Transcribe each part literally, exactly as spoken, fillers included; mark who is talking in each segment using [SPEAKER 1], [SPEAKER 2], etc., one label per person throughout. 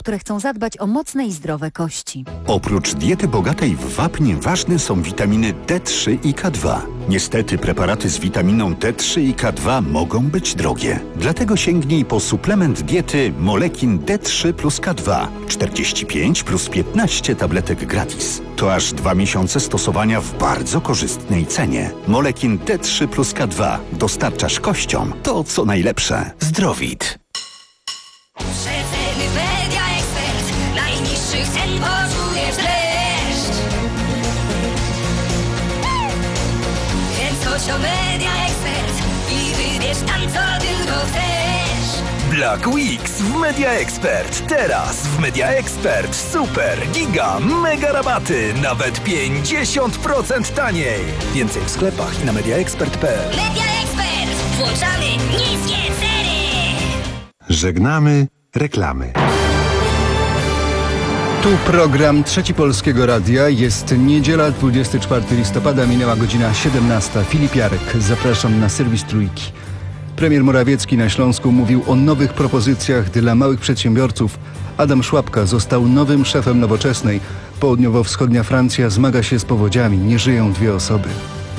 [SPEAKER 1] które chcą zadbać o mocne i zdrowe kości.
[SPEAKER 2] Oprócz diety bogatej w wapnie ważne są witaminy D trzy i K dwa. Niestety preparaty z witaminą D trzy i K dwa mogą być drogie. Dlatego sięgnij po suplement diety Molekin D trzy plus K dwa. czterdzieści pięć plus piętnaście tabletek gratis. To aż dwa miesiące stosowania w bardzo korzystnej cenie. Molekin D trzy plus K dwa. Dostarczasz kościom to, co najlepsze. Zdrowit.
[SPEAKER 3] Przeceny Media Expert. Najniższych cen poczujesz dreszcz. Chęć o Media Expert i wybierz tam, co tylko chcesz.
[SPEAKER 4] Black Weeks w Media Expert. Teraz w Media Expert super, giga, mega rabaty. Nawet pięćdziesiąt procent taniej. Więcej w sklepach i na mediaexpert kropka p l.
[SPEAKER 3] Media Expert. Włączamy niskie ceny.
[SPEAKER 5] Żegnamy reklamy.
[SPEAKER 6] Tu program Trzeci Polskiego Radia. Jest niedziela, dwudziestego czwartego listopada, minęła godzina siedemnasta. Filip Jarek, zapraszam na serwis Trójki. Premier Morawiecki na Śląsku mówił o nowych propozycjach dla małych przedsiębiorców. Adam Szłapka został nowym szefem Nowoczesnej. Południowo-wschodnia Francja zmaga się z powodziami. Nie żyją dwie osoby.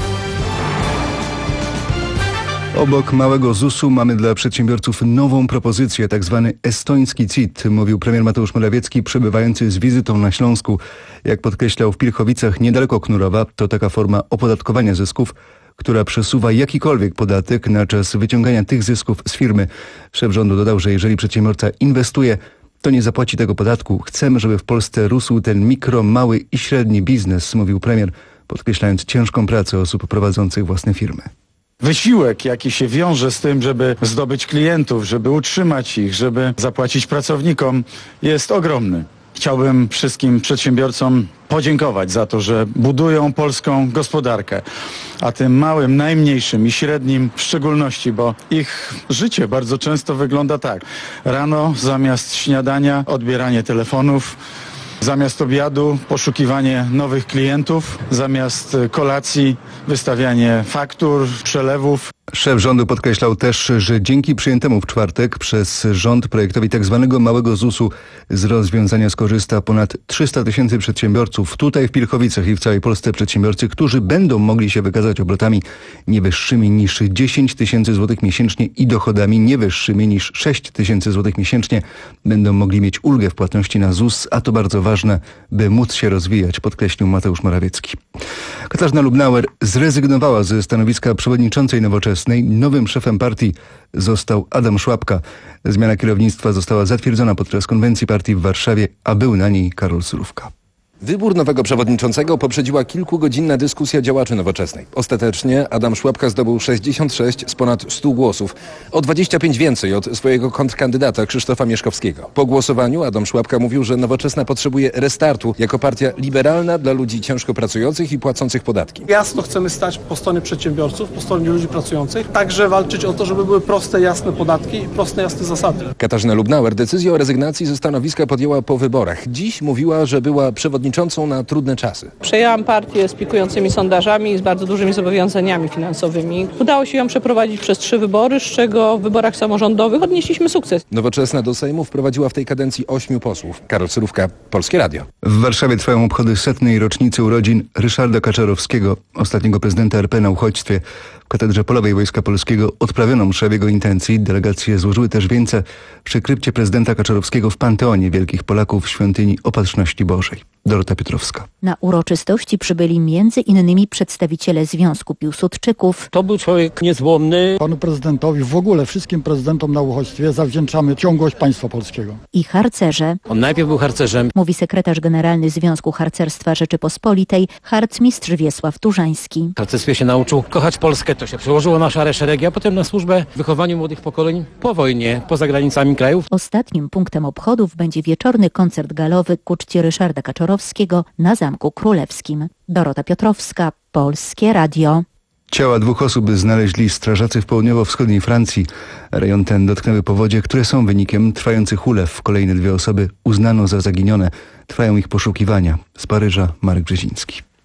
[SPEAKER 6] Obok małego zusu mamy dla przedsiębiorców nową propozycję, tak zwany estoński C I T, mówił premier Mateusz Morawiecki, przebywający z wizytą na Śląsku. Jak podkreślał w Pilchowicach, niedaleko Knurowa, to taka forma opodatkowania zysków, która przesuwa jakikolwiek podatek na czas wyciągania tych zysków z firmy. Szef rządu dodał, że jeżeli przedsiębiorca inwestuje, to nie zapłaci tego podatku. Chcemy, żeby w Polsce rósł ten mikro, mały i średni biznes, mówił premier, podkreślając ciężką pracę osób prowadzących własne firmy.
[SPEAKER 7] Wysiłek, jaki się wiąże z tym, żeby zdobyć klientów, żeby utrzymać ich, żeby zapłacić pracownikom, jest ogromny. Chciałbym wszystkim przedsiębiorcom podziękować za to, że budują polską gospodarkę, a tym małym, najmniejszym i średnim w szczególności, bo ich życie bardzo często wygląda tak. Rano zamiast śniadania odbieranie telefonów, zamiast obiadu poszukiwanie nowych klientów, zamiast kolacji wystawianie faktur, przelewów.
[SPEAKER 6] Szef rządu podkreślał też, że dzięki przyjętemu w czwartek przez rząd projektowi tzw. małego zusu z rozwiązania skorzysta ponad trzysta tysięcy przedsiębiorców. Tutaj w Pilchowicach i w całej Polsce przedsiębiorcy, którzy będą mogli się wykazać obrotami nie wyższymi niż dziesięć tysięcy złotych miesięcznie i dochodami nie wyższymi niż sześć tysięcy złotych miesięcznie, będą mogli mieć ulgę w płatności na Z U S, a to bardzo ważne, by móc się rozwijać, podkreślił Mateusz Morawiecki. Katarzyna Lubnauer zrezygnowała ze stanowiska przewodniczącej Nowoczesnej. Nowym szefem partii został Adam Szłapka. Zmiana kierownictwa została zatwierdzona podczas konwencji partii w Warszawie, a był na niej Karol Surówka.
[SPEAKER 8] Wybór nowego przewodniczącego poprzedziła kilkugodzinna dyskusja działaczy Nowoczesnej. Ostatecznie Adam Szłapka zdobył sześćdziesiąt sześć z ponad stu głosów. O dwadzieścia pięć więcej od swojego kontrkandydata Krzysztofa Mieszkowskiego. Po głosowaniu Adam Szłapka mówił, że Nowoczesna potrzebuje restartu jako partia liberalna dla ludzi ciężko pracujących i płacących podatki.
[SPEAKER 9] Jasno chcemy stać po stronie przedsiębiorców, po stronie ludzi pracujących. Także walczyć o to, żeby były proste, jasne podatki i proste, jasne zasady.
[SPEAKER 8] Katarzyna Lubnauer decyzję o rezygnacji ze stanowiska podjęła po wyborach. Dziś mówiła, że była przewodniczącą na trudne czasy.
[SPEAKER 10] Przejęłam partię z pikującymi sondażami i z bardzo dużymi zobowiązaniami finansowymi. Udało się ją przeprowadzić przez trzy wybory, z czego w wyborach samorządowych odnieśliśmy sukces.
[SPEAKER 8] Nowoczesna do Sejmu wprowadziła w tej kadencji ośmiu posłów. Karol Surówka, Polskie Radio.
[SPEAKER 6] W Warszawie trwają obchody setnej rocznicy urodzin Ryszarda Kaczorowskiego, ostatniego prezydenta R P na uchodźstwie. W Katedrze Polowej Wojska Polskiego odprawiono mszę w jego intencji. Delegacje złożyły też wieńce przy krypcie prezydenta Kaczorowskiego w Panteonie Wielkich Polaków w Świątyni Opatrzności Bożej. Dorota Piotrowska.
[SPEAKER 1] Na uroczystości przybyli między innymi przedstawiciele Związku Piłsudczyków.
[SPEAKER 11] To był człowiek niezłomny.
[SPEAKER 12] Panu prezydentowi, w ogóle wszystkim prezydentom na uchodźstwie zawdzięczamy ciągłość państwa polskiego.
[SPEAKER 1] I harcerze.
[SPEAKER 11] On najpierw był harcerzem.
[SPEAKER 1] Mówi sekretarz generalny Związku Harcerstwa Rzeczypospolitej, harcmistrz Wiesław Turzański.
[SPEAKER 11] W harcerstwie się nauczył kochać Polskę, to się przełożyło na szare szeregi, a potem na służbę w wychowaniu młodych pokoleń po wojnie, poza granicami krajów.
[SPEAKER 1] Ostatnim punktem obchodów będzie wieczorny koncert galowy ku czci Ryszarda Kaczorowskiego na Zamku Królewskim. Dorota Piotrowska, Polskie Radio.
[SPEAKER 6] Ciała dwóch osób znaleźli strażacy w południowo-wschodniej Francji. Rejon ten dotknęły powodzie, które są wynikiem trwających ulew. Kolejne dwie osoby uznano za zaginione. Trwają ich poszukiwania. Z Paryża Marek Brzeziński.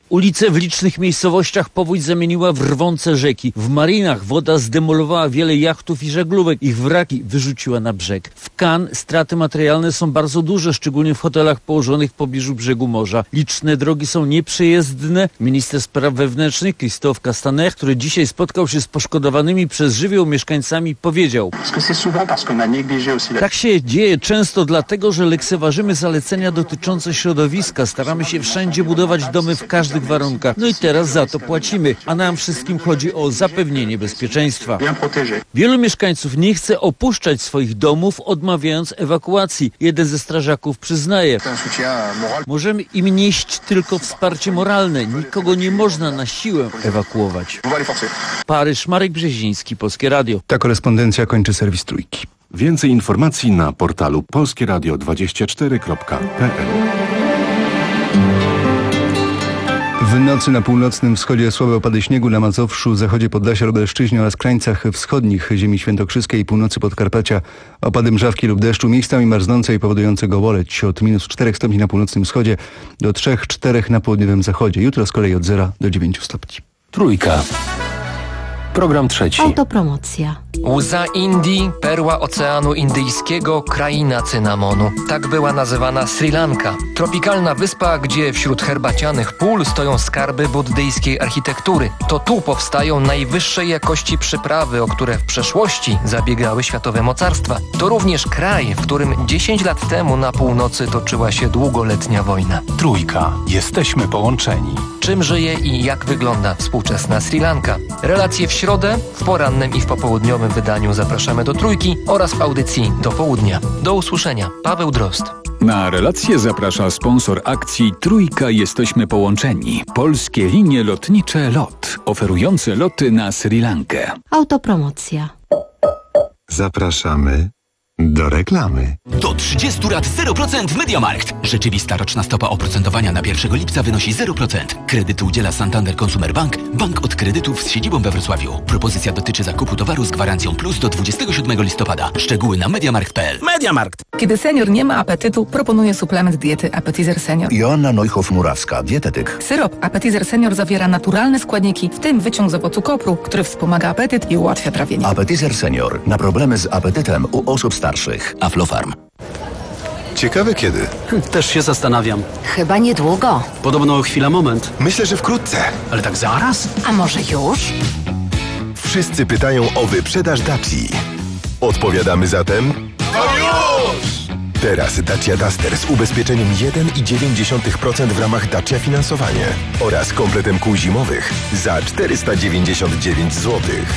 [SPEAKER 13] Ulice w licznych miejscowościach powódź zamieniła w rwące rzeki. W marinach woda zdemolowała wiele jachtów i żaglówek. Ich wraki wyrzuciła na brzeg. W Cannes straty materialne są bardzo duże, szczególnie w hotelach położonych w pobliżu brzegu morza. Liczne drogi są nieprzejezdne. Minister spraw wewnętrznych Christophe Castaner, który dzisiaj spotkał się z poszkodowanymi przez żywioł mieszkańcami, powiedział: tak się dzieje często dlatego, że lekceważymy zalecenia dotyczące środowiska. Staramy się wszędzie budować domy w każdych warunkach. No i teraz za to płacimy, a nam wszystkim chodzi o zapewnienie bezpieczeństwa. Wielu mieszkańców nie chce opuszczać swoich domów, odmawiając ewakuacji. Jeden ze strażaków przyznaje: możemy im nieść tylko wsparcie moralne. Nikogo nie można na siłę ewakuować. Paryż, Marek Brzeziński, Polskie Radio.
[SPEAKER 6] Ta korespondencja kończy serwis Trójki.
[SPEAKER 5] Więcej informacji na portalu polskie radio dwadzieścia cztery kropka p l.
[SPEAKER 6] W nocy na północnym wschodzie słabe opady śniegu, na Mazowszu, zachodzie Podlasia, Lubelszczyźnie oraz krańcach wschodnich ziemi świętokrzyskiej i północy Podkarpacia opady mrzawki lub deszczu, miejscami marznące i powodujące gołoleć od minus czterech stopni na północnym wschodzie do trzech czterech na południowym zachodzie. Jutro z kolei od zera do dziewięciu stopni.
[SPEAKER 14] Trójka. Program trzeci.
[SPEAKER 1] Autopromocja.
[SPEAKER 15] Łza Indii, perła Oceanu Indyjskiego, kraina cynamonu. Tak była nazywana Sri Lanka. Tropikalna wyspa, gdzie wśród herbacianych pól stoją skarby buddyjskiej architektury. To tu powstają najwyższej jakości przyprawy, o które w przeszłości zabiegały światowe mocarstwa. To również kraj, w którym dziesięć lat temu na północy toczyła się długoletnia wojna.
[SPEAKER 14] Trójka. Jesteśmy połączeni.
[SPEAKER 15] Czym żyje i jak wygląda współczesna Sri Lanka? Relacje w środę, w porannym i w popołudniowym wydaniu zapraszamy do Trójki oraz w audycji do południa. Do usłyszenia. Paweł Drozd.
[SPEAKER 16] Na relację zaprasza sponsor akcji Trójka Jesteśmy Połączeni. Polskie linie lotnicze LOT, oferujące loty na Sri Lankę.
[SPEAKER 1] Autopromocja.
[SPEAKER 5] Zapraszamy do reklamy.
[SPEAKER 17] Do trzydziestu lat zero procent w MediaMarkt. Rzeczywista roczna stopa oprocentowania na pierwszego lipca wynosi zero procent. Kredyty udziela Santander Consumer Bank, bank od kredytów z siedzibą we Wrocławiu. Propozycja dotyczy zakupu towaru z gwarancją plus do dwudziestego siódmego listopada. Szczegóły na mediamarkt kropka p l.
[SPEAKER 18] MediaMarkt. Kiedy senior nie ma apetytu, proponuję suplement diety Appetizer Senior.
[SPEAKER 19] Joanna Neuhoff-Murawska, dietetyk.
[SPEAKER 18] Syrop Appetizer Senior zawiera naturalne składniki, w tym wyciąg z owocu kopru, który wspomaga apetyt i ułatwia trawienie.
[SPEAKER 19] Appetizer Senior. Na problemy z apetytem u osób starszych. Aflofarm.
[SPEAKER 5] Ciekawe kiedy?
[SPEAKER 20] Też się zastanawiam.
[SPEAKER 1] Chyba niedługo.
[SPEAKER 20] Podobno chwila moment.
[SPEAKER 5] Myślę, że wkrótce.
[SPEAKER 20] Ale tak zaraz?
[SPEAKER 1] A może już?
[SPEAKER 5] Wszyscy pytają o wyprzedaż Daci. Odpowiadamy zatem... To już! Teraz Dacia Duster z ubezpieczeniem jeden i dziewięć dziesiątych procent w ramach Dacia Finansowanie oraz kompletem kół zimowych za czterysta dziewięćdziesiąt dziewięć złotych.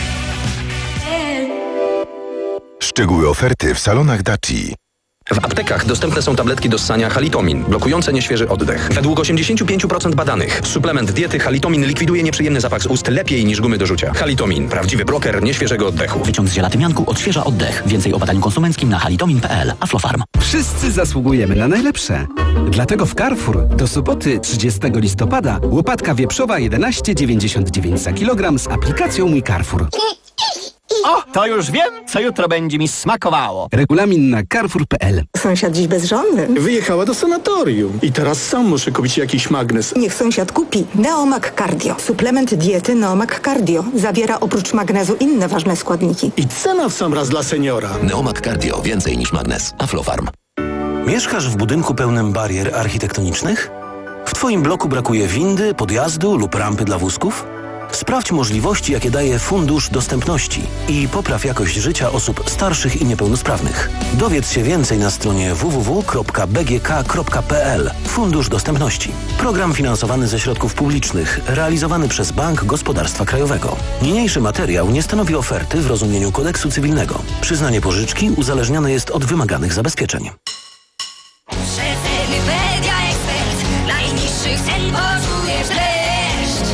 [SPEAKER 5] Szczegóły oferty w salonach Daci.
[SPEAKER 21] W aptekach dostępne są tabletki do ssania Halitomin, blokujące nieświeży oddech. Według osiemdziesiąt pięć procent badanych suplement diety Halitomin likwiduje nieprzyjemny zapach z ust lepiej niż gumy do rzucia. Halitomin, prawdziwy broker nieświeżego oddechu.
[SPEAKER 22] Wyciąg z zielatymianku odświeża oddech. Więcej o badaniu konsumenckim na halitomin kropka p l. Aflofarm.
[SPEAKER 23] Wszyscy zasługujemy na najlepsze. Dlatego w Carrefour do soboty trzydziestego listopada łopatka wieprzowa jedenaście dziewięćdziesiąt dziewięć za kilogram z aplikacją Mój Carrefour.
[SPEAKER 24] O, to już wiem, co jutro będzie mi smakowało.
[SPEAKER 23] Regulamin na carrefour kropka p l.
[SPEAKER 25] Sąsiad dziś bezżonny.
[SPEAKER 26] Wyjechała do sanatorium i teraz sam muszę kupić jakiś magnes.
[SPEAKER 25] Niech sąsiad kupi Neomak Cardio. Suplement diety Neomak Cardio. Zawiera oprócz magnezu inne ważne składniki.
[SPEAKER 26] I cena w sam raz dla seniora.
[SPEAKER 27] Neomak Cardio. Więcej niż magnes. Aflofarm. Mieszkasz w budynku pełnym barier architektonicznych? W Twoim bloku brakuje windy, podjazdu lub rampy dla wózków? Sprawdź możliwości, jakie daje Fundusz Dostępności i popraw jakość życia osób starszych i niepełnosprawnych. Dowiedz się więcej na stronie w w w kropka b g k kropka p l. Fundusz Dostępności. Program finansowany ze środków publicznych, realizowany przez Bank Gospodarstwa Krajowego. Niniejszy materiał nie stanowi oferty w rozumieniu kodeksu cywilnego. Przyznanie pożyczki uzależnione jest od wymaganych zabezpieczeń.
[SPEAKER 3] Rzetelny Media Ekspert. Najniższych cen poczujesz dreszcz.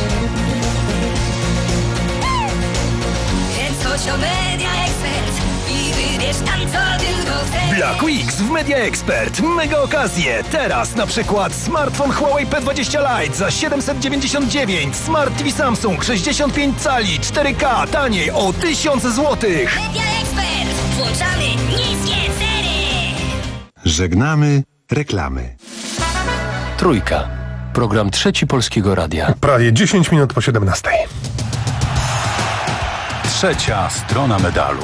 [SPEAKER 3] Chodź do Media Ekspert i wybierz tam, co tylko chcesz.
[SPEAKER 4] Black Weeks w Media Expert. Mega okazje. Teraz na przykład smartfon Huawei P dwadzieścia Lite za siedemset dziewięćdziesiąt dziewięć. Smart T V Samsung sześćdziesiąt pięć cali cztery K taniej o tysiąc złotych.
[SPEAKER 3] Media Expert. Włączamy niskie ceny.
[SPEAKER 5] Żegnamy reklamy.
[SPEAKER 14] Trójka. Program trzeci Polskiego Radia.
[SPEAKER 2] Prawie dziesięć minut po siedemnastej.
[SPEAKER 14] Trzecia strona medalu.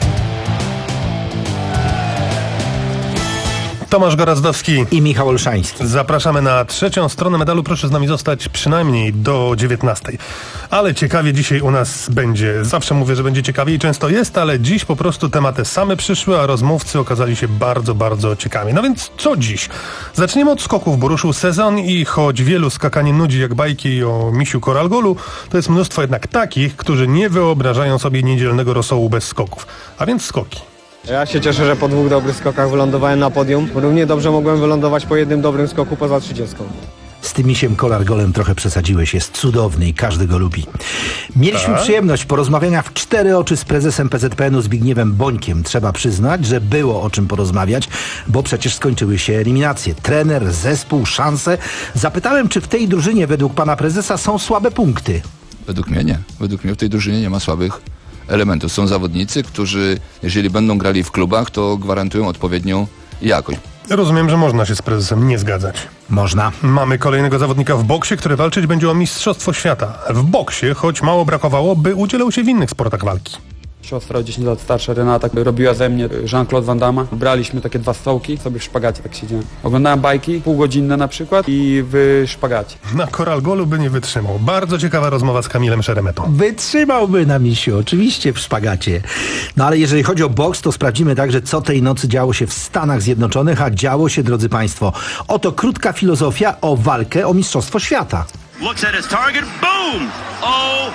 [SPEAKER 2] Tomasz Gorazdowski
[SPEAKER 7] i Michał Olszański.
[SPEAKER 2] Zapraszamy na trzecią stronę medalu. Proszę z nami zostać przynajmniej do dziewiętnastej. Ale ciekawie dzisiaj u nas będzie. Zawsze mówię, że będzie ciekawie i często jest, ale dziś po prostu tematy same przyszły, a rozmówcy okazali się bardzo, bardzo ciekawi. No więc co dziś? Zaczniemy od skoków, bo ruszył sezon i choć wielu skakanie nudzi jak bajki o misiu koralgolu, to jest mnóstwo jednak takich, którzy nie wyobrażają sobie niedzielnego rosołu bez skoków. A więc skoki.
[SPEAKER 8] Ja się cieszę, że po dwóch dobrych skokach wylądowałem na podium. Równie dobrze mogłem wylądować po jednym dobrym skoku poza trzydziestką.
[SPEAKER 7] Z tym misiem kolargolem trochę przesadziłeś, jest cudowny i każdy go lubi. Mieliśmy
[SPEAKER 2] tak?
[SPEAKER 7] przyjemność porozmawiania w cztery oczy z prezesem P Z P N u Zbigniewem Bońkiem. Trzeba przyznać, że było o czym porozmawiać, bo przecież skończyły się eliminacje. Trener, zespół, szanse. Zapytałem, czy w tej drużynie według pana prezesa są słabe punkty.
[SPEAKER 9] Według mnie nie. Według mnie w tej drużynie nie ma słabych elementów. Są zawodnicy, którzy jeżeli będą grali w klubach, to gwarantują odpowiednią jakość.
[SPEAKER 2] Rozumiem, że można się z prezesem nie zgadzać.
[SPEAKER 7] Można.
[SPEAKER 2] Mamy kolejnego zawodnika w boksie, który walczyć będzie o Mistrzostwo Świata. W boksie, choć mało brakowało, by udzielał się w innych sportach walki.
[SPEAKER 10] Siostra o dziesięć lat starsza, Renata, robiła ze mnie Jean-Claude Van Damme. Braliśmy takie dwa stołki, sobie w szpagacie tak siedziałem. Oglądałem bajki, półgodzinne na przykład i w szpagacie.
[SPEAKER 2] Na koralgolu by nie wytrzymał. Bardzo ciekawa rozmowa z Kamilem Szeremetą.
[SPEAKER 7] Wytrzymałby na misiu, oczywiście w szpagacie. No ale jeżeli chodzi o boks, to sprawdzimy także, co tej nocy działo się w Stanach Zjednoczonych, a działo się, drodzy państwo, oto krótka filozofia o walkę o Mistrzostwo Świata.
[SPEAKER 11] Looks at his target, boom! Oh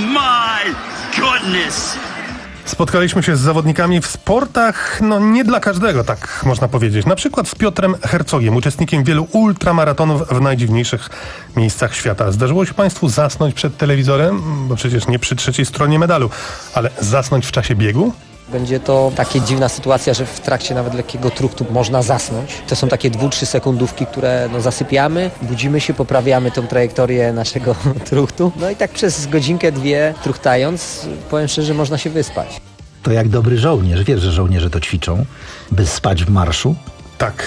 [SPEAKER 11] my goodness!
[SPEAKER 2] Spotkaliśmy się z zawodnikami w sportach, no nie dla każdego, tak można powiedzieć. Na przykład z Piotrem Hercogiem, uczestnikiem wielu ultramaratonów w najdziwniejszych miejscach świata. Zdarzyło się państwu zasnąć przed telewizorem? Bo przecież nie przy trzeciej stronie medalu, ale zasnąć w czasie biegu?
[SPEAKER 12] Będzie to taka dziwna sytuacja, że w trakcie nawet lekkiego truchtu można zasnąć. To są takie dwu, trzy sekundówki, które no, zasypiamy, budzimy się, poprawiamy tą trajektorię naszego truchtu. No i tak przez godzinkę, dwie truchtając, powiem szczerze, można się wyspać.
[SPEAKER 7] To jak dobry żołnierz. Wiesz, że żołnierze to ćwiczą, by spać w marszu?
[SPEAKER 2] Tak.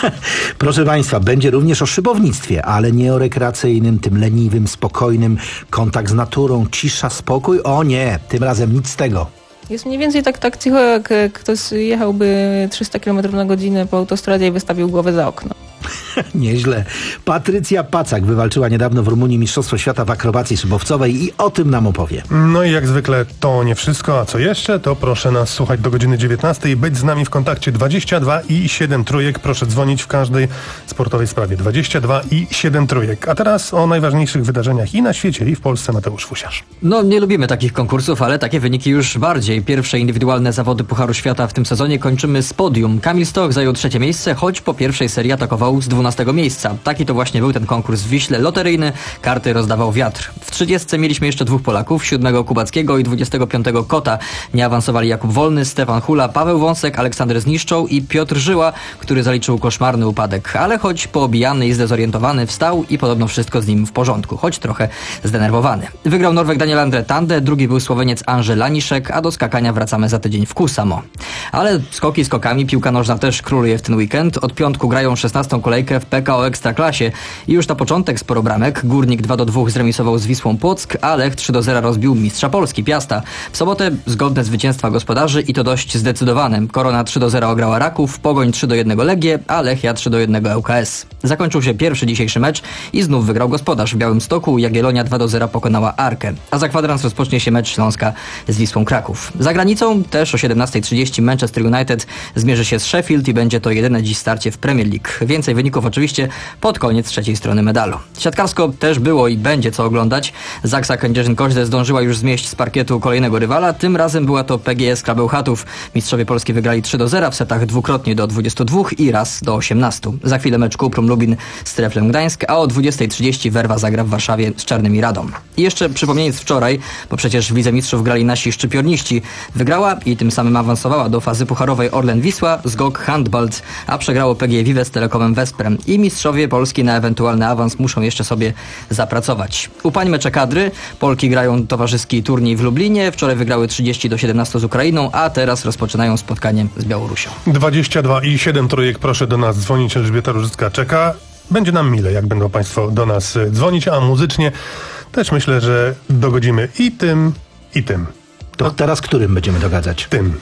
[SPEAKER 7] Proszę państwa, będzie również o szybownictwie, ale nie o rekreacyjnym, tym leniwym, spokojnym, kontakt z naturą, cisza, spokój. O nie, tym razem nic z tego.
[SPEAKER 28] Jest mniej więcej tak, tak cicho, jak ktoś jechałby trzysta kilometrów na godzinę po autostradzie i wystawił głowę za okno.
[SPEAKER 7] Nieźle. Patrycja Pacak wywalczyła niedawno w Rumunii Mistrzostwo Świata w akrobacji szybowcowej i o tym nam opowie.
[SPEAKER 2] No i jak zwykle to nie wszystko, a co jeszcze, to proszę nas słuchać do godziny dziewiętnastej i być z nami w kontakcie dwadzieścia dwa i siedem trójek. Proszę dzwonić w każdej sportowej sprawie. dwadzieścia dwa i siedem trójek. A teraz o najważniejszych wydarzeniach i na świecie, i w Polsce Mateusz Fusiarz.
[SPEAKER 29] No nie lubimy takich konkursów, ale takie wyniki już bardziej. Pierwsze indywidualne zawody Pucharu Świata w tym sezonie kończymy z podium. Kamil Stoch zajął trzecie miejsce, choć po pierwszej serii atakował z dwunastego miejsca. Taki to właśnie był ten konkurs w Wiśle loteryjny. Karty rozdawał wiatr. W trzydziestce mieliśmy jeszcze dwóch Polaków, siódmego Kubackiego i dwudziestego piątego Kota. Nie awansowali Jakub Wolny, Stefan Hula, Paweł Wąsek, Aleksander Zniszczą i Piotr Żyła, który zaliczył koszmarny upadek. Ale choć poobijany i zdezorientowany, wstał i podobno wszystko z nim w porządku, choć trochę zdenerwowany. Wygrał Norweg Daniel Andre Tande, drugi był Słoweniec Andrzej Laniszek, a do skakania wracamy za tydzień w Kusamo. Ale skoki skokami, piłka nożna też króluje w ten weekend. Od piątku grają szesnastą kolejkę w P K O Ekstraklasie i już na początek sporo bramek. Górnik dwa do dwóch zremisował z Wisłą Płock, a Lech trzy do zera rozbił mistrza Polski Piasta. W sobotę zgodne zwycięstwa gospodarzy i to dość zdecydowane. Korona trzy do zera ograła Raków, Pogoń trzy do jednego Legię, a Lechia trzy do jednego L K S. Zakończył się pierwszy dzisiejszy mecz i znów wygrał gospodarz w Białymstoku. Jagiellonia dwa do zera pokonała Arkę. A za kwadrans rozpocznie się mecz Śląska z Wisłą Kraków. Za granicą też o siedemnasta trzydzieści Manchester United zmierzy się z Sheffield i będzie to jedyne dziś starcie w Premier League. Więcej wyników oczywiście pod koniec trzeciej strony medalu. Siatkarsko też było i będzie co oglądać. Zaksa Kędzierzyn-Koźle zdążyła już zmieść z parkietu kolejnego rywala. Tym razem była to P G S Krabełchatów. Mistrzowie Polski wygrali trzy do zera w setach dwukrotnie do dwudziestu dwóch i raz do osiemnastu. Za chwilę mecz Kuprum Lubin z Treflem Gdańsk, a o dwudziestej trzydzieści Werwa zagra w Warszawie z Czarnymi Radom. I jeszcze przypomnienie z wczoraj, bo przecież w Lidze Mistrzów grali nasi szczypiorniści. Wygrała i tym samym awansowała do fazy pucharowej Orlen Wisła z G O K Handbalt, a przegrało P G Vive z Telekomem Wesprem. I mistrzowie Polski na ewentualny awans muszą jeszcze sobie zapracować. Upańmy kadry. Polki grają towarzyski turniej w Lublinie. Wczoraj wygrały trzydzieści do siedemnastu z Ukrainą, a teraz rozpoczynają spotkanie z Białorusią.
[SPEAKER 2] dwadzieścia dwa i siedem trójek. Proszę do nas dzwonić. Elżbieta Różycka czeka. będzie nam mile, jak będą Państwo do nas dzwonić, a muzycznie też myślę, że dogodzimy i tym, i tym.
[SPEAKER 7] To teraz którym będziemy dogadzać?
[SPEAKER 2] Tym.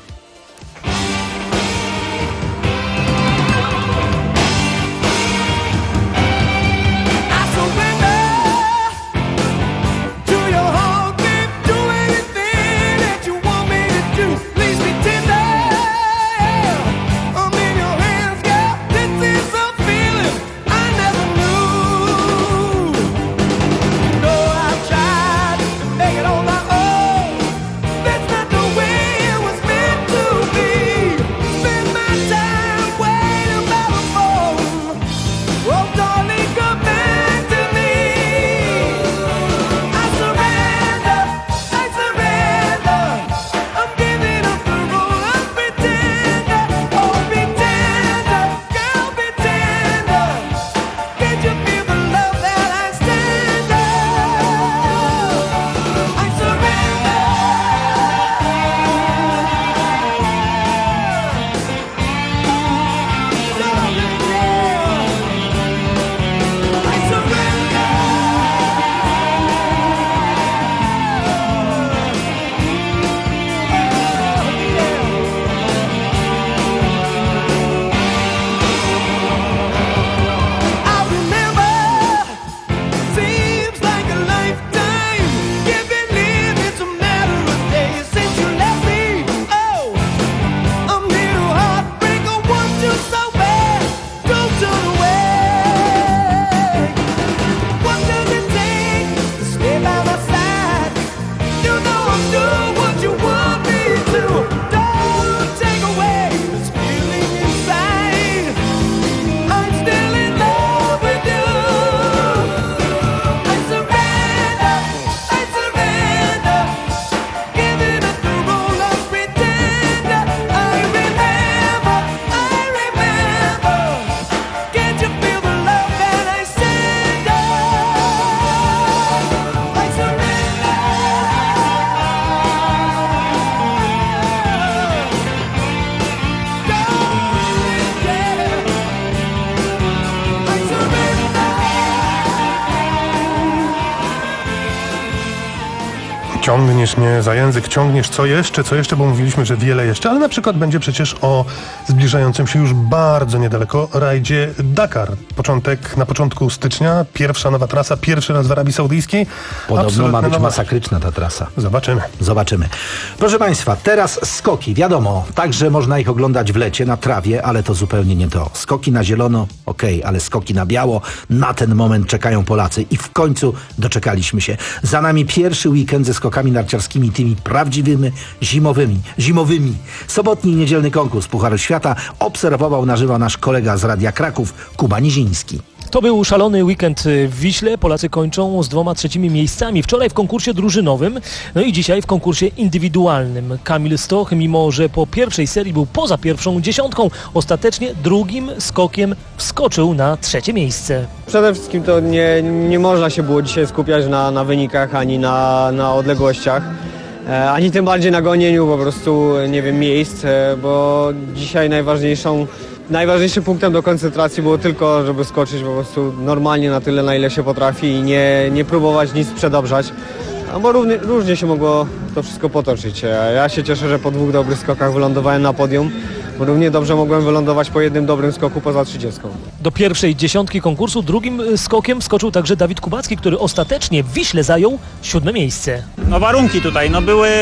[SPEAKER 2] Ciągniesz mnie za język, ciągniesz co jeszcze, co jeszcze, bo mówiliśmy, że wiele jeszcze, ale na przykład będzie przecież o zbliżającym się już bardzo niedaleko rajdzie Dakar. Początek, na początku stycznia, pierwsza nowa trasa, pierwszy raz w Arabii Saudyjskiej.
[SPEAKER 7] Podobno
[SPEAKER 2] Absolutna
[SPEAKER 7] ma być
[SPEAKER 2] nowa...
[SPEAKER 7] masakryczna ta trasa.
[SPEAKER 2] Zobaczymy.
[SPEAKER 7] Zobaczymy. Proszę Państwa, teraz skoki. Wiadomo, także można ich oglądać w lecie, na trawie, ale to zupełnie nie to. Skoki na zielono, okej, okay, ale skoki na biało, na ten moment czekają Polacy i w końcu doczekaliśmy się. Za nami pierwszy weekend ze skokami narciarskimi, tymi prawdziwymi, zimowymi, zimowymi. Sobotni i niedzielny konkurs Pucharu Świata obserwował na żywo nasz kolega z Radia Kraków, Kuba Niziński.
[SPEAKER 1] To był szalony weekend w Wiśle. Polacy kończą z dwoma trzecimi miejscami. Wczoraj w konkursie drużynowym, no i dzisiaj w konkursie indywidualnym. Kamil Stoch, mimo że po pierwszej serii był poza pierwszą dziesiątką, ostatecznie drugim skokiem wskoczył na trzecie miejsce.
[SPEAKER 8] Przede wszystkim to nie, nie można się było dzisiaj skupiać na, na wynikach ani na, na odległościach. E, ani tym bardziej na gonieniu po prostu, nie wiem, miejsc, e, bo dzisiaj najważniejszą Najważniejszym punktem do koncentracji było tylko, żeby skoczyć po prostu normalnie na tyle, na ile się potrafi i nie, nie próbować nic przedobrzać, bo równie, różnie się mogło to wszystko potoczyć. Ja się cieszę, że po dwóch dobrych skokach wylądowałem na podium, bo równie dobrze mogłem wylądować po jednym dobrym skoku poza trzydziestką.
[SPEAKER 1] Do pierwszej dziesiątki konkursu drugim skokiem wskoczył także Dawid Kubacki, który ostatecznie w Wiśle zajął siódme miejsce.
[SPEAKER 6] No warunki tutaj no były,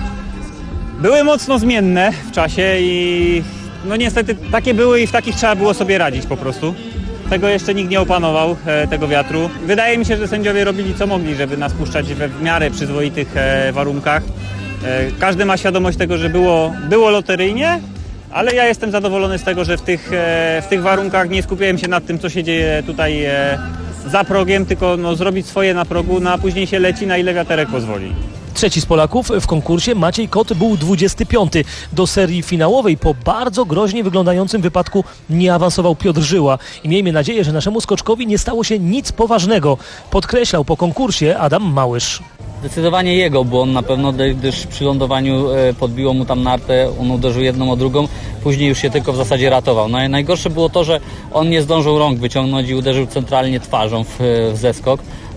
[SPEAKER 6] były mocno zmienne w czasie i no niestety takie były i w takich trzeba było sobie radzić po prostu. Tego jeszcze nikt nie opanował, e, tego wiatru. Wydaje mi się, że sędziowie robili co mogli, żeby nas puszczać we w miarę przyzwoitych e, warunkach. E, każdy ma świadomość tego, że było, było loteryjnie, ale ja jestem zadowolony z tego, że w tych, e, w tych warunkach nie skupiałem się nad tym, co się dzieje tutaj e, za progiem, tylko no, zrobić swoje na progu, no, a później się leci, na ile wiaterek pozwoli.
[SPEAKER 1] Trzeci z Polaków w konkursie, Maciej Kot, był dwudziesty piąty. Do serii finałowej po bardzo groźnie wyglądającym wypadku nie awansował Piotr Żyła. I miejmy nadzieję, że naszemu skoczkowi nie stało się nic poważnego. Podkreślał po konkursie Adam Małysz.
[SPEAKER 13] Zdecydowanie jego błąd na pewno, gdyż przy lądowaniu podbiło mu tam nartę, on uderzył jedną o drugą, później już się tylko w zasadzie ratował. No i najgorsze było to, że on nie zdążył rąk wyciągnąć i uderzył centralnie twarzą w, w zeskok.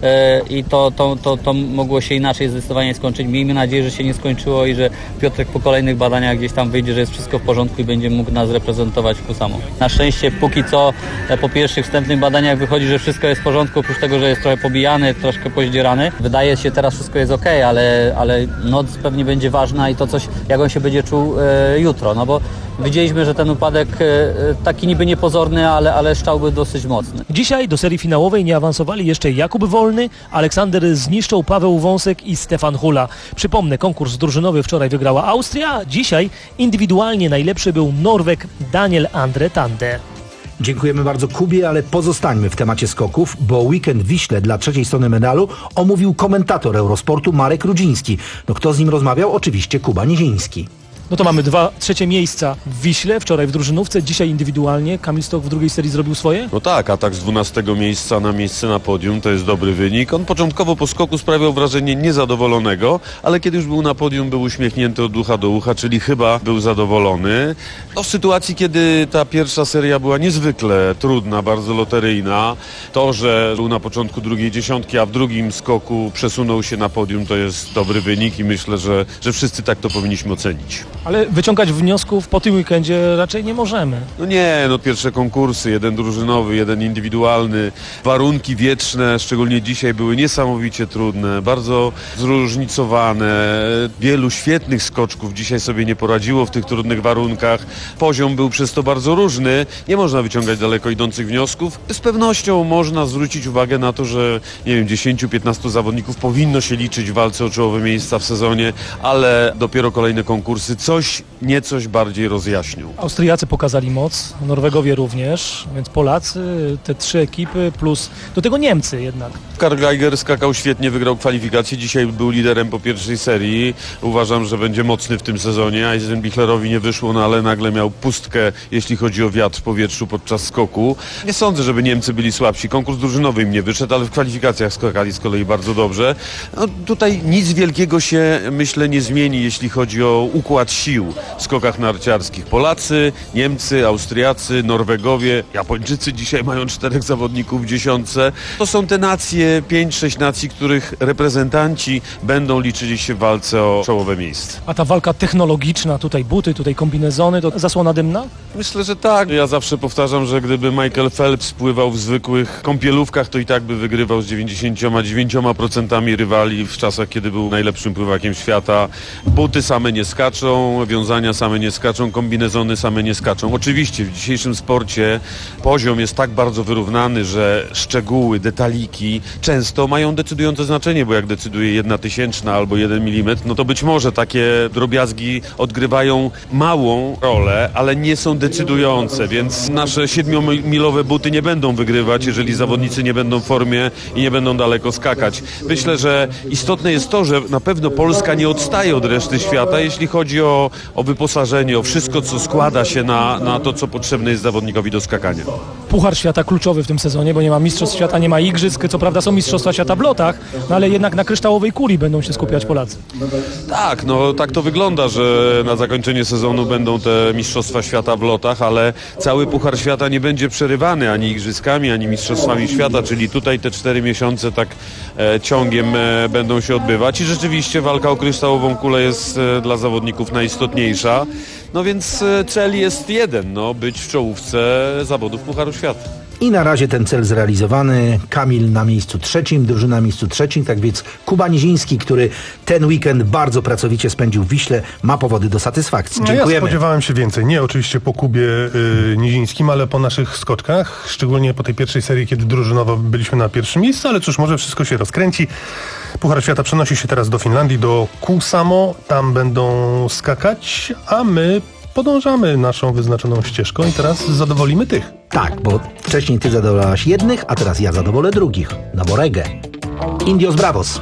[SPEAKER 13] I to, to, to, to mogło się inaczej zdecydowanie skończyć. Miejmy nadzieję, że się nie skończyło i że Piotrek po kolejnych badaniach gdzieś tam wyjdzie, że jest wszystko w porządku i będzie mógł nas reprezentować w Kusamo. Na szczęście póki co po pierwszych wstępnych badaniach wychodzi, że wszystko jest w porządku, oprócz tego, że jest trochę pobijany, troszkę pozdzierany. Wydaje się teraz wszystko jest ok, ale, ale noc pewnie będzie ważna i to coś, jak on się będzie czuł e, jutro, no bo widzieliśmy, że ten upadek e, taki niby niepozorny, ale, ale szczał był dosyć mocny.
[SPEAKER 1] Dzisiaj do serii finałowej nie awansowali jeszcze Jakub Wolny, Aleksander Zniszczał, Paweł Wąsek i Stefan Hula. Przypomnę, konkurs drużynowy wczoraj wygrała Austria, a dzisiaj indywidualnie najlepszy był Norweg Daniel Andre Tande.
[SPEAKER 7] Dziękujemy bardzo Kubie, ale pozostańmy w temacie skoków, bo weekend w Wiśle dla trzeciej strony medalu omówił komentator Eurosportu Marek Rudziński. No kto z nim rozmawiał? Oczywiście Kuba Niziński.
[SPEAKER 1] No to mamy dwa trzecie miejsca w Wiśle, wczoraj w drużynówce, dzisiaj indywidualnie. Kamil Stoch w drugiej serii zrobił swoje?
[SPEAKER 15] No tak, atak z dwunastego miejsca na miejsce na podium to jest dobry wynik. On początkowo po skoku sprawiał wrażenie niezadowolonego, ale kiedy już był na podium, był uśmiechnięty od ucha do ucha, czyli chyba był zadowolony. No w sytuacji, kiedy ta pierwsza seria była niezwykle trudna, bardzo loteryjna, to, że był na początku drugiej dziesiątki, a w drugim skoku przesunął się na podium, to jest dobry wynik i myślę, że, że wszyscy tak to powinniśmy ocenić.
[SPEAKER 1] Ale wyciągać wniosków po tym weekendzie raczej nie możemy.
[SPEAKER 15] No nie, no pierwsze konkursy, jeden drużynowy, jeden indywidualny, warunki wietrzne, szczególnie dzisiaj były niesamowicie trudne, bardzo zróżnicowane, wielu świetnych skoczków dzisiaj sobie nie poradziło w tych trudnych warunkach, poziom był przez to bardzo różny, nie można wyciągać daleko idących wniosków. Z pewnością można zwrócić uwagę na to, że nie wiem, dziesięciu piętnastu zawodników powinno się liczyć w walce o czołowe miejsca w sezonie, ale dopiero kolejne konkursy coś, niecoś bardziej rozjaśnią.
[SPEAKER 1] Austriacy pokazali moc, Norwegowie również, więc Polacy, te trzy ekipy plus do tego Niemcy jednak.
[SPEAKER 15] Karl Geiger skakał świetnie, wygrał kwalifikacje, dzisiaj był liderem po pierwszej serii. Uważam, że będzie mocny w tym sezonie. Eisenbichlerowi nie wyszło, no ale nagle miał pustkę, jeśli chodzi o wiatr w powietrzu podczas skoku. Nie sądzę, żeby Niemcy byli słabsi. Konkurs drużynowy im nie wyszedł, ale w kwalifikacjach skakali z kolei bardzo dobrze. No, tutaj nic wielkiego się, myślę, nie zmieni, jeśli chodzi o układ sił w skokach narciarskich. Polacy, Niemcy, Austriacy, Norwegowie, Japończycy dzisiaj mają czterech zawodników w dziesiątce. To są te nacje, pięć, sześć nacji, których reprezentanci będą liczyli się w walce o czołowe miejsce.
[SPEAKER 1] A ta walka technologiczna, tutaj buty, tutaj kombinezony, to zasłona dymna?
[SPEAKER 15] Myślę, że tak. Ja zawsze powtarzam, że gdyby Michael Phelps pływał w zwykłych kąpielówkach, to i tak by wygrywał z dziewięćdziesięcioma dziewięcioma procentami rywali w czasach, kiedy był najlepszym pływakiem świata. Buty same nie skaczą, wiązania same nie skaczą, kombinezony same nie skaczą. Oczywiście w dzisiejszym sporcie poziom jest tak bardzo wyrównany, że szczegóły, detaliki często mają decydujące znaczenie, bo jak decyduje jedna tysięczna albo jeden milimetr, no to być może takie drobiazgi odgrywają małą rolę, ale nie są decydujące, więc nasze siedmiomilowe buty nie będą wygrywać, jeżeli zawodnicy nie będą w formie i nie będą daleko skakać. Myślę, że istotne jest to, że na pewno Polska nie odstaje od reszty świata, jeśli chodzi o, o wyposażenie, o wszystko, co składa się na, na to, co potrzebne jest zawodnikowi do skakania.
[SPEAKER 1] Puchar Świata kluczowy w tym sezonie, bo nie ma Mistrzostw Świata, nie ma Igrzysk, co prawda są Mistrzostwa Świata w lotach, no ale jednak na kryształowej kuli będą się skupiać Polacy.
[SPEAKER 15] Tak, no tak to wygląda, że na zakończenie sezonu będą te Mistrzostwa Świata w lotach, ale cały Puchar Świata nie będzie przerywany ani Igrzyskami, ani Mistrzostwami Świata, czyli tutaj te cztery miesiące tak e, ciągiem e, będą się odbywać i rzeczywiście walka o kryształową kulę jest e, dla zawodników najistotniejsza. No więc e, cel jest jeden, no być w czołówce zawodów Pucharu Świata.
[SPEAKER 7] I na razie ten cel zrealizowany. Kamil na miejscu trzecim, drużyna na miejscu trzecim, tak więc Kuba Niziński, który ten weekend bardzo pracowicie spędził w Wiśle, ma powody do satysfakcji. Dziękujemy.
[SPEAKER 2] Ja spodziewałem się więcej. Nie oczywiście po Kubie yy, Nizińskim, ale po naszych skoczkach. Szczególnie po tej pierwszej serii, kiedy drużynowo byliśmy na pierwszym miejscu, ale cóż, może wszystko się rozkręci. Puchar Świata przenosi się teraz do Finlandii, do Kuusamo. Tam będą skakać, a my podążamy naszą wyznaczoną ścieżką i teraz zadowolimy tych.
[SPEAKER 7] Tak, bo wcześniej ty zadowalałaś jednych, a teraz ja zadowolę drugich. No bo reggae. Indios Bravos.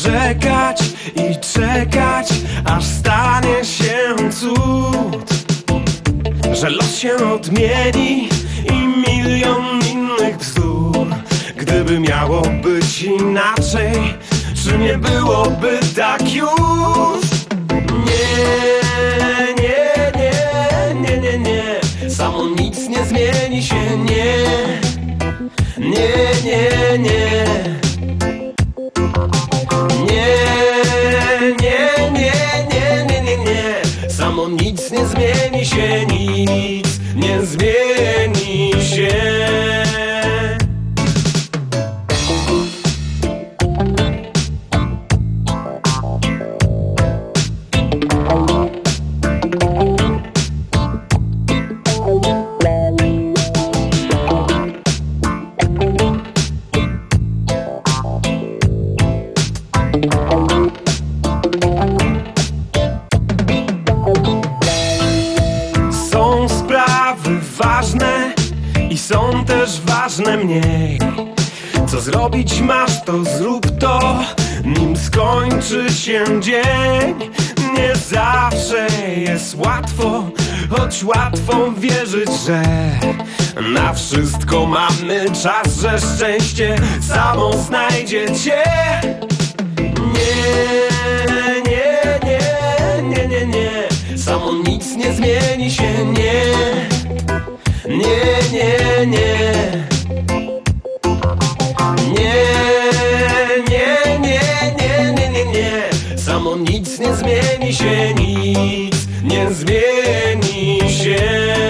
[SPEAKER 16] narzekać i czekać, aż stanie się cud, że los się odmieni i milion innych bzdur. Gdyby miało być inaczej, czy nie byłoby tak już? Nie, nie, nie, nie, nie, nie. Samo nic nie zmieni się, nie. Nie, nie, nie. Nie, nie, nie, nie, nie, nie, nie. Samo nic nie zmieni się, nic nie zmieni się. Są sprawy ważne i są też ważne mniej. Co zrobić masz, to zrób to, nim skończy się dzień. Nie zawsze jest łatwo, choć łatwo wierzyć, że na wszystko mamy czas, że szczęście samo znajdzie cię. Nie, nie, nie, nie, nie, nie. Samo nic nie zmieni się, nie. Nie, nie, nie. Nie, nie, nie, nie, nie, nie, nie. Samo nic nie zmieni się, nic nie zmieni się.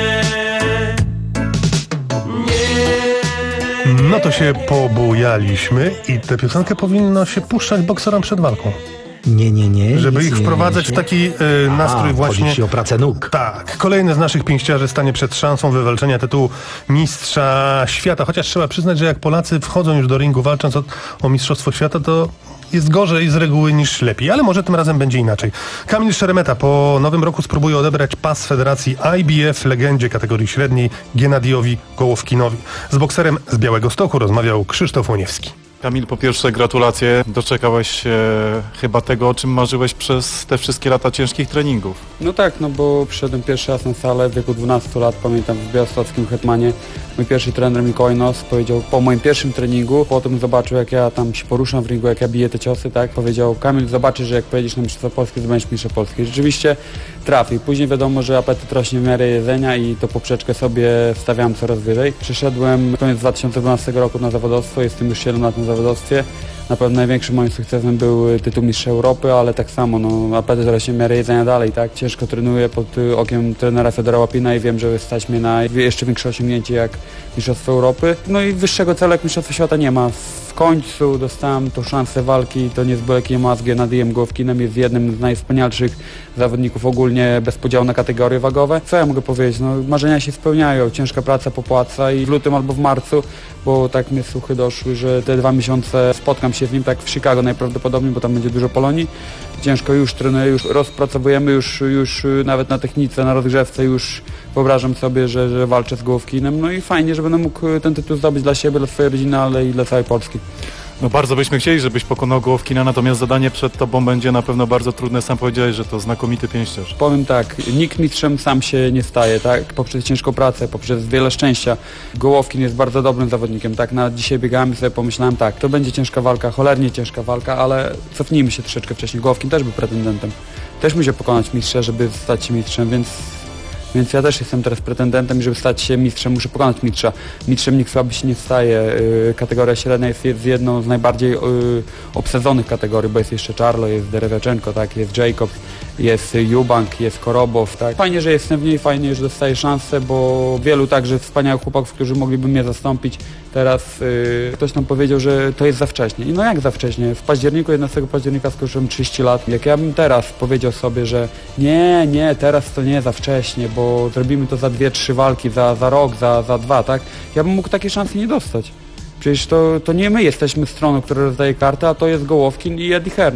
[SPEAKER 2] No to się pobujaliśmy i tę piosenkę powinno się puszczać bokserom przed walką.
[SPEAKER 7] Nie, nie, nie.
[SPEAKER 2] Żeby ich wprowadzać w taki y, nastrój
[SPEAKER 7] A,
[SPEAKER 2] właśnie.
[SPEAKER 7] chodzi ci o pracę nóg.
[SPEAKER 2] Tak. Kolejny z naszych pięściarzy stanie przed szansą wywalczenia tytułu mistrza świata. Chociaż trzeba przyznać, że jak Polacy wchodzą już do ringu walcząc o, o mistrzostwo świata, to jest gorzej z reguły niż lepiej. Ale może tym razem będzie inaczej. Kamil Szeremeta po nowym roku spróbuje odebrać pas federacji I B F legendzie kategorii średniej Gennadijowi Gołowkinowi. Z bokserem z Białegostoku rozmawiał Krzysztof Łoniewski.
[SPEAKER 17] Kamil, po pierwsze gratulacje. Doczekałeś się chyba tego, o czym marzyłeś przez te wszystkie lata ciężkich treningów.
[SPEAKER 10] No tak, no bo przyszedłem pierwszy raz na salę w wieku dwunastu lat, pamiętam w białostockim Hetmanie. Mój pierwszy trener Mikołaj Nos powiedział po moim pierwszym treningu, potem zobaczył jak ja tam się poruszam w ringu, jak ja biję te ciosy, tak? Powiedział: Kamil, zobaczysz, że jak pojedziesz na Mistrzostwa Polskie, to będziesz mistrzem Polski. Rzeczywiście trafił. Później wiadomo, że apetyt rośnie w miarę jedzenia i to poprzeczkę sobie stawiam coraz wyżej. Przyszedłem koniec dwa tysiące dwunastego roku na zawodowstwo, jestem już siedem lat na zawodowstwie. Na pewno największym moim sukcesem był tytuł mistrza Europy, ale tak samo, no, apetyt rośnie w miarę jedzenia dalej, tak? Ciężko trenuję pod okiem trenera Fedora Łapina i wiem, że stać mnie na jeszcze większe osiągnięcie jak mistrzostwo Europy. No i wyższego celu jak mistrzostwo świata nie ma. W końcu dostałem tą szansę walki, to nie z byle kim, a z Gennadijem Gołowkinem, jest jednym z najwspanialszych zawodników ogólnie bez podziału na kategorie wagowe. Co ja mogę powiedzieć? No, marzenia się spełniają, ciężka praca popłaca i w lutym albo w marcu, bo tak mnie słuchy doszły, że te dwa miesiące spotkam się z nim tak w Chicago najprawdopodobniej, bo tam będzie dużo Polonii. Ciężko już trenuję, już rozpracowujemy, już, już nawet na technice, na rozgrzewce już wyobrażam sobie, że, że walczę z Gołowkinem. No i fajnie, że będę mógł ten tytuł zdobyć dla siebie, dla swojej rodziny, ale i dla całej Polski.
[SPEAKER 17] No bardzo byśmy chcieli, żebyś pokonał Gołowkina, natomiast zadanie przed tobą będzie na pewno bardzo trudne. Sam powiedziałeś, że to znakomity pięściarz.
[SPEAKER 10] Powiem tak, nikt mistrzem sam się nie staje, tak? Poprzez ciężką pracę, poprzez wiele szczęścia. Gołowkin jest bardzo dobrym zawodnikiem, tak? Na dzisiaj biegałem i sobie pomyślałem, tak, to będzie ciężka walka, cholernie ciężka walka, ale cofnijmy się troszeczkę wcześniej. Gołowkin też był pretendentem. Też musiał pokonać mistrza, żeby stać się mistrzem, więc... Więc ja też jestem teraz pretendentem i żeby stać się mistrzem, muszę pokonać mistrza. Mistrzem nikt słaby się nie staje. Kategoria średnia jest, jest jedną z najbardziej yy, obsadzonych kategorii, bo jest jeszcze Czarlo, jest Derewiaczenko, tak, jest Jacobs, jest Eubank, jest Korobow, tak. Fajnie, że jestem w niej, fajnie, że dostaję szansę, bo wielu także wspaniałych chłopaków, którzy mogliby mnie zastąpić. Teraz yy, ktoś nam powiedział, że to jest za wcześnie. I no jak za wcześnie? W październiku, jedenastego października skończyłem trzydzieści lat. Jak ja bym teraz powiedział sobie, że nie, nie, teraz to nie za wcześnie, bo zrobimy to za dwie, trzy walki, za, za rok, za, za dwa, tak? Ja bym mógł takiej szansy nie dostać. Przecież to, to nie my jesteśmy stroną, która rozdaje kartę, a to jest Gołowkin i Eddie Hearn.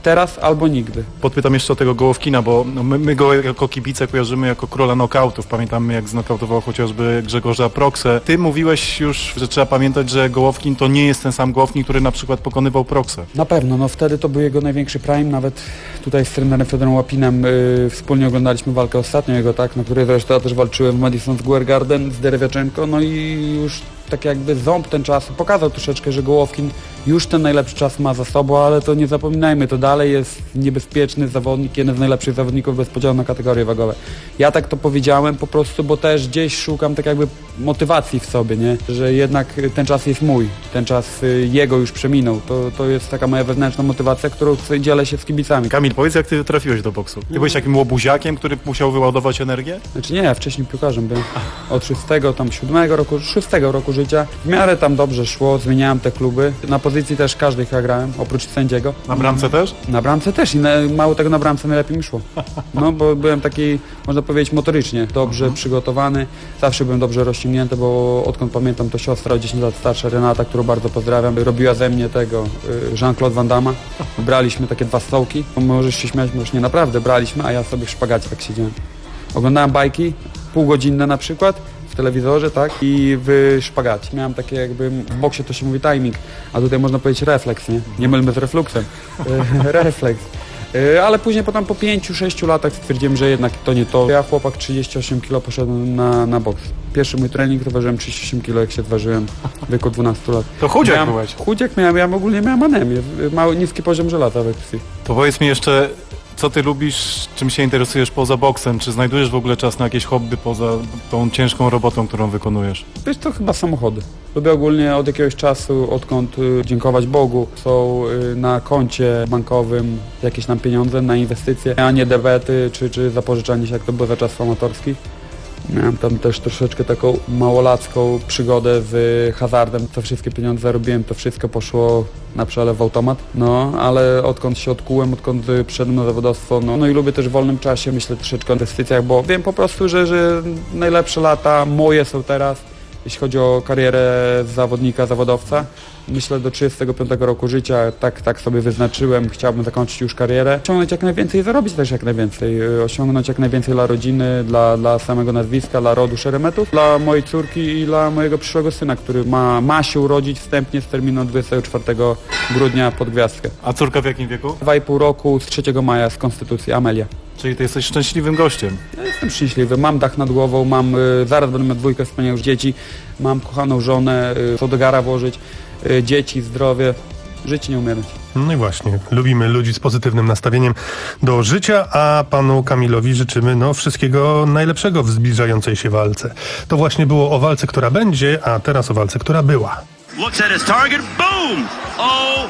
[SPEAKER 10] Teraz albo nigdy.
[SPEAKER 17] Podpytam jeszcze o tego Gołowkina, bo no my, my go jako kibice kojarzymy jako króla nokautów. Pamiętamy, jak znokautował chociażby Grzegorza Proksę. Ty mówiłeś już, że trzeba pamiętać, że Gołowkin to nie jest ten sam Gołowkin, który na przykład pokonywał Proksę.
[SPEAKER 10] Na pewno, no wtedy to był jego największy prime, nawet tutaj z trenerem Fiodorem Łapinem yy, wspólnie oglądaliśmy walkę ostatnią jego, tak, na której zresztą ja też walczyłem w Madison Square Garden z Derewiaczenko, no i już tak jakby ząb ten czas pokazał troszeczkę, że Gołowkin już ten najlepszy czas ma za sobą, ale to nie zapominajmy, to dalej jest niebezpieczny zawodnik, jeden z najlepszych zawodników bez podziału na kategorie wagowe. Ja tak to powiedziałem po prostu, bo też gdzieś szukam tak jakby motywacji w sobie, nie? Że jednak ten czas jest mój, ten czas jego już przeminął. To, to jest taka moja wewnętrzna motywacja, którą dzielę się z kibicami.
[SPEAKER 17] Kamil, powiedz, jak ty trafiłeś do boksu? Ty byłeś takim łobuziakiem, który musiał wyładować energię?
[SPEAKER 10] Znaczy nie, ja wcześniej piłkarzem byłem. Od szóstego, tam siódmego roku, szóstego roku życia. W miarę tam dobrze szło, zmieniałem te kluby. Na pozycji też każdej chyba grałem, oprócz sędziego.
[SPEAKER 17] Na bramce też?
[SPEAKER 10] Na bramce też i na, mało tego na bramce najlepiej mi szło. No bo byłem taki, można powiedzieć, motorycznie dobrze mhm. przygotowany. Zawsze byłem dobrze rozciągnięty, bo odkąd pamiętam, to siostra o dziesięć lat starsza, Renata, którą bardzo pozdrawiam, robiła ze mnie tego Jean-Claude Van Damme. Braliśmy takie dwa stołki. Możesz się śmiać, możesz nie, naprawdę braliśmy, a ja sobie w szpagacie tak siedziałem. Oglądałem bajki, półgodzinne na przykład, w telewizorze, tak, i w szpagacie. Miałem takie jakby, w boksie to się mówi timing, a tutaj można powiedzieć refleks, nie? Nie mylmy z refluksem. Refleks. Ale później potem po pięciu, sześciu latach stwierdziłem, że jednak to nie to. Ja chłopak trzydzieści osiem kilo poszedłem na, na boks. Pierwszy mój trening to ważyłem trzydzieści osiem kilo, jak się zważyłem w wieku dwunastu lat.
[SPEAKER 17] To chudziak
[SPEAKER 10] miałem,
[SPEAKER 17] byłeś.
[SPEAKER 10] Chudziak miałem, ja ogólnie miałem anemię, mały, niski poziom żelaza we krwi.
[SPEAKER 17] To powiedz mi jeszcze, co ty lubisz, czym się interesujesz poza boksem? Czy znajdujesz w ogóle czas na jakieś hobby poza tą ciężką robotą, którą wykonujesz?
[SPEAKER 10] Wiesz, to chyba samochody. Lubię ogólnie od jakiegoś czasu, odkąd y, dziękować Bogu, są y, na koncie bankowym jakieś tam pieniądze na inwestycje, a nie debety czy, czy zapożyczanie się, jak to było za czasów amatorskich. Miałem tam też troszeczkę taką małolacką przygodę z hazardem. To wszystkie pieniądze zarobiłem, to wszystko poszło na przelew w automat. No, ale odkąd się odkułem, odkąd przyszedłem na zawodowstwo, no, no i lubię też w wolnym czasie myśleć troszeczkę o inwestycjach, bo wiem po prostu, że, że najlepsze lata moje są teraz, jeśli chodzi o karierę zawodnika, zawodowca. Myślę do trzydziestego piątego roku życia, tak, tak sobie wyznaczyłem, chciałbym zakończyć już karierę, osiągnąć jak najwięcej i zarobić też jak najwięcej, osiągnąć jak najwięcej dla rodziny, dla, dla samego nazwiska, dla rodu Szeremetów, dla mojej córki i dla mojego przyszłego syna, który ma, ma się urodzić wstępnie z terminu dwudziestego czwartego grudnia pod gwiazdkę.
[SPEAKER 17] A córka w jakim wieku?
[SPEAKER 10] Dwa i pół roku z trzeciego maja z Konstytucji, Amelia.
[SPEAKER 17] Czyli ty jesteś szczęśliwym gościem.
[SPEAKER 10] Ja jestem szczęśliwy, mam dach nad głową, mam, y, zaraz będę miał dwójkę wspaniałych dzieci, mam kochaną żonę, y, co do gara włożyć, y, dzieci, zdrowie, żyć nie umierać.
[SPEAKER 2] No i właśnie, lubimy ludzi z pozytywnym nastawieniem do życia, a panu Kamilowi życzymy no wszystkiego najlepszego w zbliżającej się walce. To właśnie było o walce, która będzie, a teraz o walce, która była.
[SPEAKER 11] Looks at his target, boom! Oh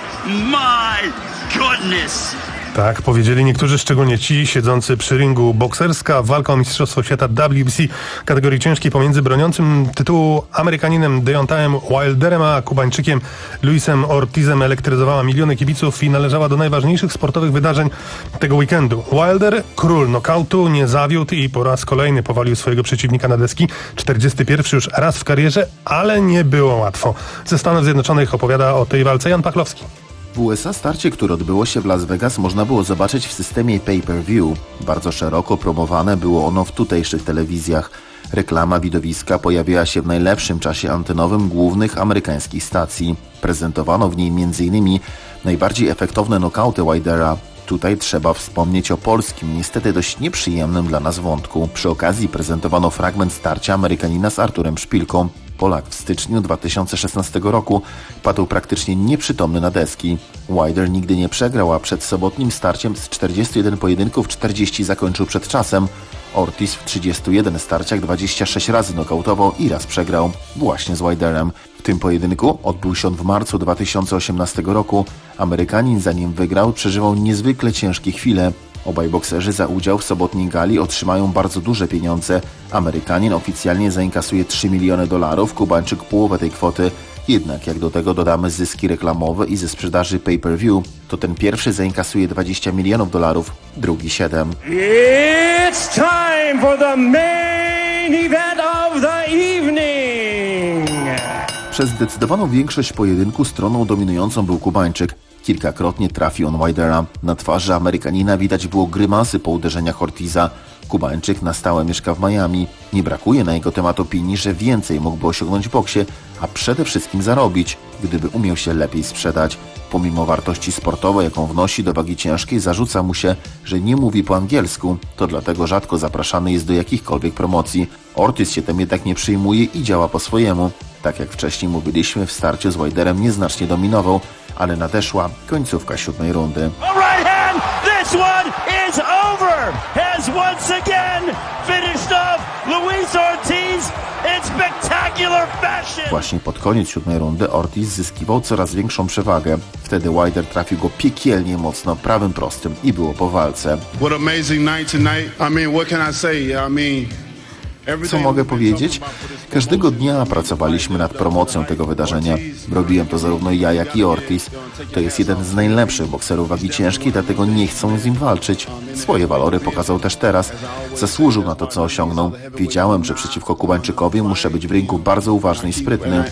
[SPEAKER 11] my goodness!
[SPEAKER 2] Tak, powiedzieli niektórzy, szczególnie ci siedzący przy ringu. Bokserska walka o Mistrzostwo Świata W B C kategorii ciężkiej pomiędzy broniącym tytułu Amerykaninem Deontayem Wilderem a Kubańczykiem Luisem Ortizem elektryzowała miliony kibiców i należała do najważniejszych sportowych wydarzeń tego weekendu. Wilder, król nokautu, nie zawiódł i po raz kolejny powalił swojego przeciwnika na deski. czterdziesty pierwszy już raz w karierze, ale nie było łatwo. Ze Stanów Zjednoczonych opowiada o tej walce Jan Pachlowski.
[SPEAKER 18] W U S A starcie, które odbyło się w Las Vegas, można było zobaczyć w systemie pay-per-view. Bardzo szeroko promowane było ono w tutejszych telewizjach. Reklama widowiska pojawiła się w najlepszym czasie antenowym głównych amerykańskich stacji. Prezentowano w niej między innymi najbardziej efektowne nokauty Wildera. Tutaj trzeba wspomnieć o polskim, niestety dość nieprzyjemnym dla nas wątku. Przy okazji prezentowano fragment starcia Amerykanina z Arturem Szpilką. Polak w styczniu dwa tysiące szesnastego roku padł praktycznie nieprzytomny na deski. Wilder nigdy nie przegrał, a przed sobotnim starciem z czterdziestu jeden pojedynków czterdzieści zakończył przed czasem. Ortiz w trzydziestu jeden starciach dwadzieścia sześć razy nokautował i raz przegrał właśnie z Wilderem. W tym pojedynku odbył się on w marcu dwa tysiące osiemnastego roku. Amerykanin, zanim wygrał, przeżywał niezwykle ciężkie chwile. Obaj bokserzy za udział w sobotniej gali otrzymają bardzo duże pieniądze. Amerykanin oficjalnie zainkasuje trzy miliony dolarów, Kubańczyk połowę tej kwoty. Jednak jak do tego dodamy zyski reklamowe i ze sprzedaży pay-per-view, to ten pierwszy zainkasuje dwadzieścia milionów dolarów, drugi siedem.
[SPEAKER 16] It's time for the main event of the evening.
[SPEAKER 18] Przez zdecydowaną większość pojedynku stroną dominującą był Kubańczyk. Kilkakrotnie trafił on Wydera. Na twarzy Amerykanina widać było grymasy po uderzeniach Ortiza. Kubańczyk na stałe mieszka w Miami. Nie brakuje na jego temat opinii, że więcej mógłby osiągnąć w boksie, a przede wszystkim zarobić, gdyby umiał się lepiej sprzedać. Pomimo wartości sportowej, jaką wnosi do wagi ciężkiej, zarzuca mu się, że nie mówi po angielsku. To dlatego rzadko zapraszany jest do jakichkolwiek promocji. Ortiz się tym jednak nie przyjmuje i działa po swojemu. Tak jak wcześniej mówiliśmy, w starciu z Wilderem nieznacznie dominował, ale nadeszła końcówka siódmej rundy.
[SPEAKER 11] Right hand, this one is over. Has once again finished off Luis Ortiz in spectacular fashion.
[SPEAKER 18] Właśnie pod koniec siódmej rundy Ortiz zyskiwał coraz większą przewagę. Wtedy Wilder trafił go piekielnie mocno prawym prostym i było po walce.
[SPEAKER 19] What amazing night tonight. I mean, what can I say? I mean,
[SPEAKER 18] co mogę powiedzieć? Każdego dnia pracowaliśmy nad promocją tego wydarzenia. Robiłem to zarówno ja, jak i Ortiz. To jest jeden z najlepszych bokserów wagi ciężkiej, dlatego nie chcą z nim walczyć. Swoje walory pokazał też teraz. Zasłużył na to, co osiągnął. Wiedziałem, że przeciwko Kubańczykowi muszę być w ringu bardzo uważny i sprytny.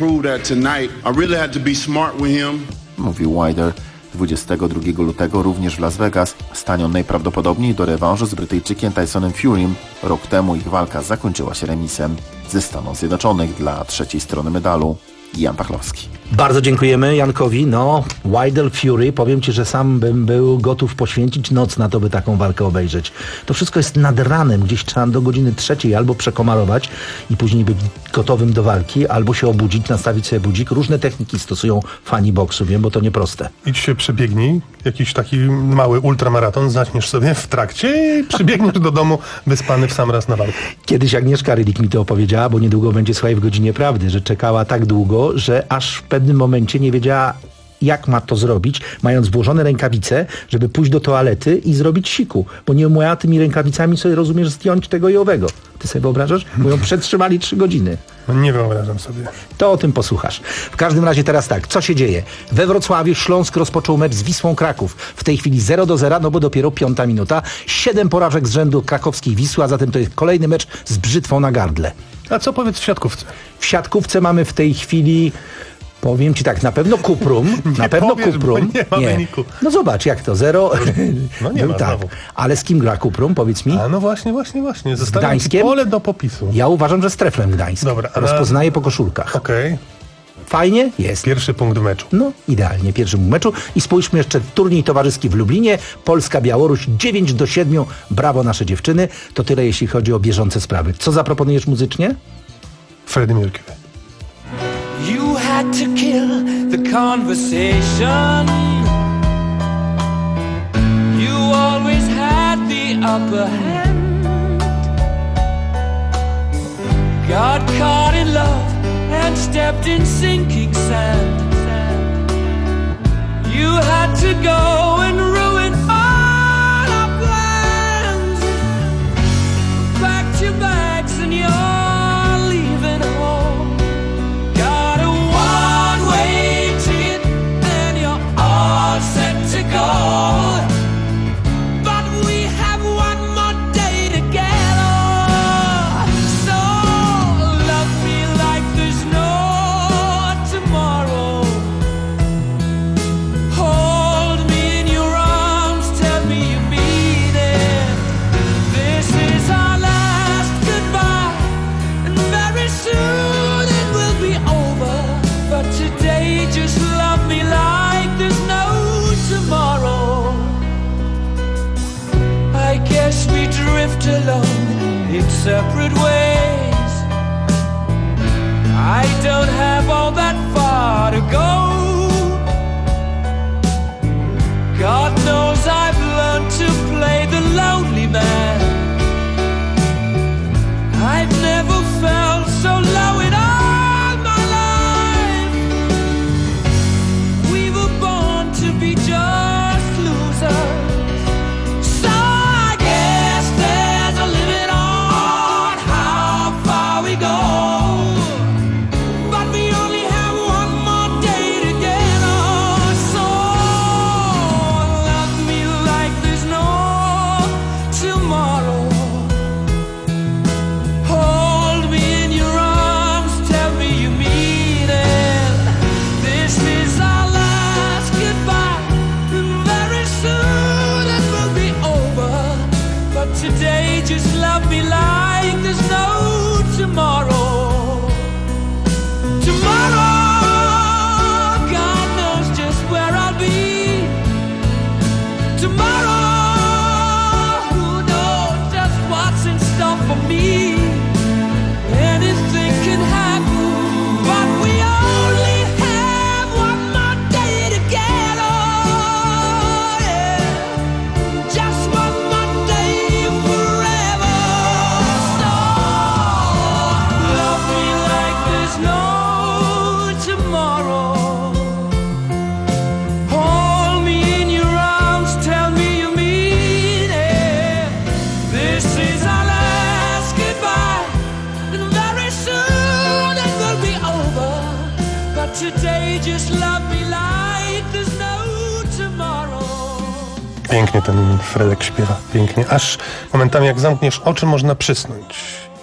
[SPEAKER 18] Mówił Wilder. dwudziestego drugiego lutego również w Las Vegas stanie on najprawdopodobniej do rewanżu z Brytyjczykiem Tysonem Furym. Rok temu ich walka zakończyła się remisem. Ze Stanów Zjednoczonych dla trzeciej strony medalu Jan Pachlowski.
[SPEAKER 7] Bardzo dziękujemy Jankowi. No, Wilder Fury, powiem Ci, że sam bym był gotów poświęcić noc na to, by taką walkę obejrzeć. To wszystko jest nad ranem, gdzieś trzeba do godziny trzeciej albo przekomarować i później być gotowym do walki, albo się obudzić, nastawić sobie budzik. Różne techniki stosują fani boksu, wiem, bo to nieproste.
[SPEAKER 2] Idź się przebiegnij, jakiś taki mały ultramaraton, zaczniesz sobie w trakcie i przybiegniesz do domu wyspany w sam raz na walkę.
[SPEAKER 7] Kiedyś Agnieszka Rylik mi to opowiedziała, bo niedługo będzie, słuchaj, w Godzinie Prawdy, że czekała tak długo, że aż w pewnym momencie nie wiedziała, jak ma to zrobić, mając włożone rękawice, żeby pójść do toalety i zrobić siku, bo nie umiała tymi rękawicami sobie, rozumiesz, zdjąć tego i owego. Ty sobie wyobrażasz? Bo ją przetrzymali trzy godziny.
[SPEAKER 2] No nie wyobrażam sobie.
[SPEAKER 7] To o tym posłuchasz. W każdym razie teraz tak, co się dzieje? We Wrocławiu Śląsk rozpoczął mecz z Wisłą Kraków. W tej chwili zero do zera, no bo dopiero piąta minuta. Siedem porażek z rzędu krakowskiej Wisły, a zatem to jest kolejny mecz z brzytwą na gardle.
[SPEAKER 2] A co powiedz w siatkówce?
[SPEAKER 7] W siatkówce mamy w tej chwili... Powiem Ci tak, na pewno Kuprum, na pewno
[SPEAKER 2] powiesz,
[SPEAKER 7] Kuprum.
[SPEAKER 2] Nie ma wyniku.
[SPEAKER 7] No zobacz, jak to, zero.
[SPEAKER 2] No nie ma
[SPEAKER 7] tak.
[SPEAKER 2] znowu.
[SPEAKER 7] Ale z kim gra Kuprum, powiedz mi?
[SPEAKER 2] A no właśnie, właśnie, właśnie.
[SPEAKER 7] Z
[SPEAKER 2] Zostawiam
[SPEAKER 7] Gdańskiem?
[SPEAKER 2] pole do popisu.
[SPEAKER 7] Ja uważam, że z Treflem Gdańsk.
[SPEAKER 2] Dobra. a
[SPEAKER 7] Rozpoznaję
[SPEAKER 2] na...
[SPEAKER 7] po koszulkach.
[SPEAKER 2] Okej. Okay.
[SPEAKER 7] Fajnie? Jest.
[SPEAKER 2] Pierwszy punkt w meczu.
[SPEAKER 7] No, idealnie, pierwszy punkt meczu. I spójrzmy jeszcze, turniej towarzyski w Lublinie. Polska-Białoruś dziewięć do siedmiu. Brawo nasze dziewczyny. To tyle, jeśli chodzi o bieżące sprawy. Co zaproponujesz muzycznie?
[SPEAKER 2] Freddie Mercury.
[SPEAKER 16] You had to kill the conversation. You always had the upper hand. Got caught in love and stepped in sinking sand. You had to go and ruin all our plans. Packed your bags and you're leaving home. Got a one-way ticket and you're all set to go. But we have one more day together. So love me like there's no tomorrow. Hold me in your arms, tell me you mean it. This is our last goodbye, and very soon it will be over. But today just love me like there's no tomorrow. I guess we drift alone in separate ways. I don't have all that far to go. God knows I've learned to play the lonely man. I've never felt so low in all my life. We were born to be just losers. So I guess there's a limit on how far we go. But we only have one more day just love me like there's no tomorrow. Tomorrow, God knows just where I'll be. Tomorrow, who knows just what's in store for me. Anything can happen, but we only have one more day together. Yeah. Just one more day forever. So love me like there's no tomorrow. Hold me in your arms, tell me you mean it. This is our last goodbye, and very soon it will be over. But today just love me like there's no tomorrow.
[SPEAKER 2] Pięknie ten Fredek śpiewa, pięknie. Aż momentami jak zamkniesz oczy, można przysnąć.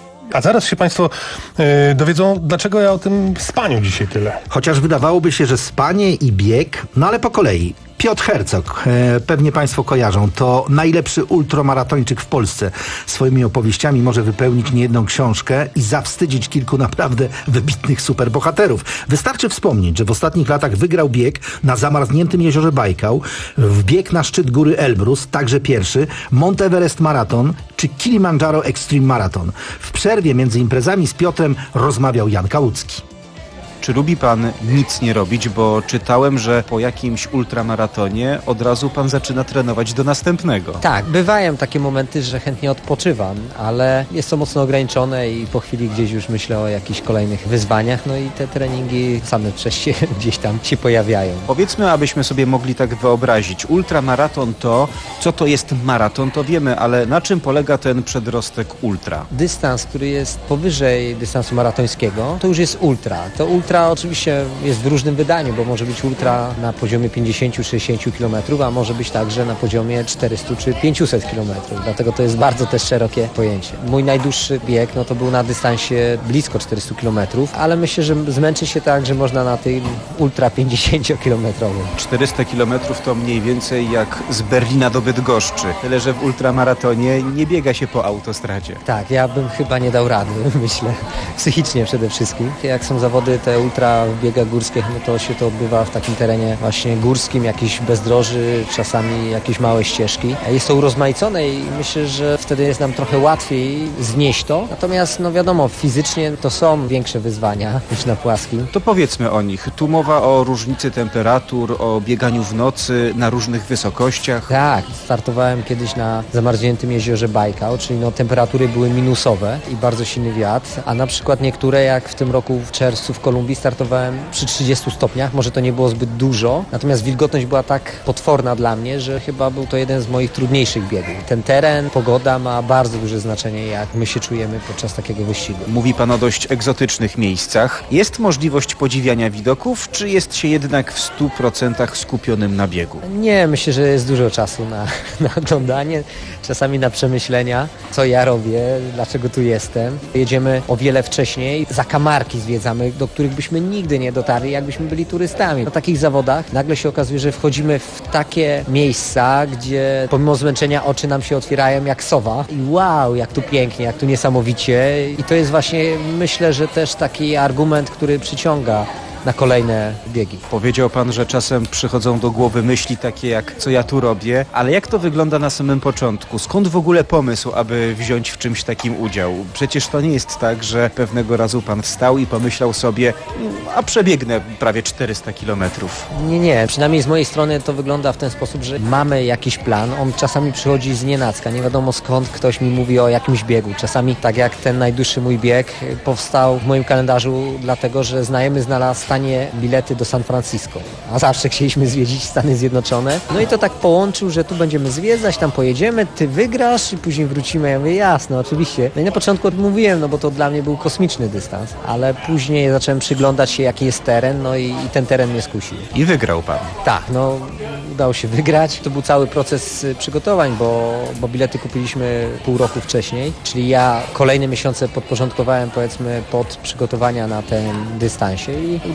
[SPEAKER 2] A zaraz się Państwo yy, dowiedzą, dlaczego ja o tym spaniu dzisiaj tyle.
[SPEAKER 7] Chociaż wydawałoby się, że spanie i bieg, no ale po kolei. Piotr Hercog, e, pewnie Państwo kojarzą, to najlepszy ultramaratończyk w Polsce. Swoimi opowieściami może wypełnić niejedną książkę i zawstydzić kilku naprawdę wybitnych superbohaterów. Wystarczy wspomnieć, że w ostatnich latach wygrał bieg na zamarzniętym jeziorze Bajkał, bieg na szczyt góry Elbrus, także pierwszy, Mount Everest Marathon czy Kilimandżaro Extreme Marathon. W przerwie między imprezami z Piotrem rozmawiał Jan Kałucki.
[SPEAKER 4] Czy lubi pan nic nie robić, bo czytałem, że po jakimś ultramaratonie od razu pan zaczyna trenować do następnego.
[SPEAKER 12] Tak, bywają takie momenty, że chętnie odpoczywam, ale jest to mocno ograniczone i po chwili gdzieś już myślę o jakichś kolejnych wyzwaniach, no i te treningi same przez się gdzieś tam się pojawiają.
[SPEAKER 4] Powiedzmy, abyśmy sobie mogli tak wyobrazić. Ultramaraton to, co to jest maraton, to wiemy, ale na czym polega ten przedrostek ultra?
[SPEAKER 12] Dystans, który jest powyżej dystansu maratońskiego, to już jest ultra. To ultra oczywiście jest w różnym wydaniu, bo może być ultra na poziomie pięćdziesiąt do sześćdziesięciu kilometrów, a może być także na poziomie czterystu czy pięciuset kilometrów. Dlatego to jest bardzo też szerokie pojęcie. Mój najdłuższy bieg no to był na dystansie blisko czterystu kilometrów, ale myślę, że zmęczy się tak, że można na tym ultra pięćdziesięciokilometrowym.
[SPEAKER 4] czterysta kilometrów to mniej więcej jak z Berlina do Bydgoszczy. Tyle, że w ultramaratonie nie biega się po autostradzie.
[SPEAKER 12] Tak, ja bym chyba nie dał rady, myślę. Psychicznie przede wszystkim. Jak są zawody te ultra w biegach górskich, no to się to odbywa w takim terenie właśnie górskim, jakieś bezdroży, czasami jakieś małe ścieżki. Jest to urozmaicone i myślę, że wtedy jest nam trochę łatwiej znieść to. Natomiast no wiadomo, fizycznie to są większe wyzwania niż na płaskim.
[SPEAKER 4] To powiedzmy o nich. Tu mowa o różnicy temperatur, o bieganiu w nocy na różnych wysokościach.
[SPEAKER 12] Tak, startowałem kiedyś na zamarzniętym jeziorze Bajkał, czyli no temperatury były minusowe i bardzo silny wiatr, a na przykład niektóre, jak w tym roku w czerwcu w Kolumbii startowałem przy trzydziestu stopniach, może to nie było zbyt dużo, natomiast wilgotność była tak potworna dla mnie, że chyba był to jeden z moich trudniejszych biegów. Ten teren, pogoda ma bardzo duże znaczenie, jak my się czujemy podczas takiego wyścigu.
[SPEAKER 4] Mówi pan o dość egzotycznych miejscach. Jest możliwość podziwiania widoków, czy jest się jednak w stu procentach skupionym na biegu?
[SPEAKER 12] Nie, myślę, że jest dużo czasu na, na oglądanie, czasami na przemyślenia, co ja robię, dlaczego tu jestem. Jedziemy o wiele wcześniej, zakamarki zwiedzamy, do których byśmy nigdy nie dotarli, jakbyśmy byli turystami. Na takich zawodach nagle się okazuje, że wchodzimy w takie miejsca, gdzie pomimo zmęczenia oczy nam się otwierają jak sowa i wow, jak tu pięknie, jak tu niesamowicie. I to jest właśnie, myślę, że też taki argument, który przyciąga na kolejne biegi.
[SPEAKER 4] Powiedział pan, że czasem przychodzą do głowy myśli takie jak co ja tu robię, ale jak to wygląda na samym początku? Skąd w ogóle pomysł, aby wziąć w czymś takim udział? Przecież to nie jest tak, że pewnego razu pan wstał i pomyślał sobie, a przebiegnę prawie czterysta kilometrów.
[SPEAKER 12] Nie, nie. Przynajmniej z mojej strony to wygląda w ten sposób, że mamy jakiś plan. On czasami przychodzi z nienacka. Nie wiadomo skąd ktoś mi mówi o jakimś biegu. Czasami tak jak ten najdłuższy mój bieg powstał w moim kalendarzu dlatego, że znajomy znalazł tanie bilety do San Francisco. A zawsze chcieliśmy zwiedzić Stany Zjednoczone. No i to tak połączył, że tu będziemy zwiedzać, tam pojedziemy, ty wygrasz i później wrócimy. Ja mówię, jasne, oczywiście. No i na początku odmówiłem, no bo to dla mnie był kosmiczny dystans. Ale później zacząłem przyglądać się, jaki jest teren, no i, i ten teren mnie skusił.
[SPEAKER 4] I wygrał pan.
[SPEAKER 12] Tak, no udało się wygrać. To był cały proces przygotowań, bo, bo bilety kupiliśmy pół roku wcześniej. Czyli ja kolejne miesiące podporządkowałem, powiedzmy, pod przygotowania na ten dystansie i udało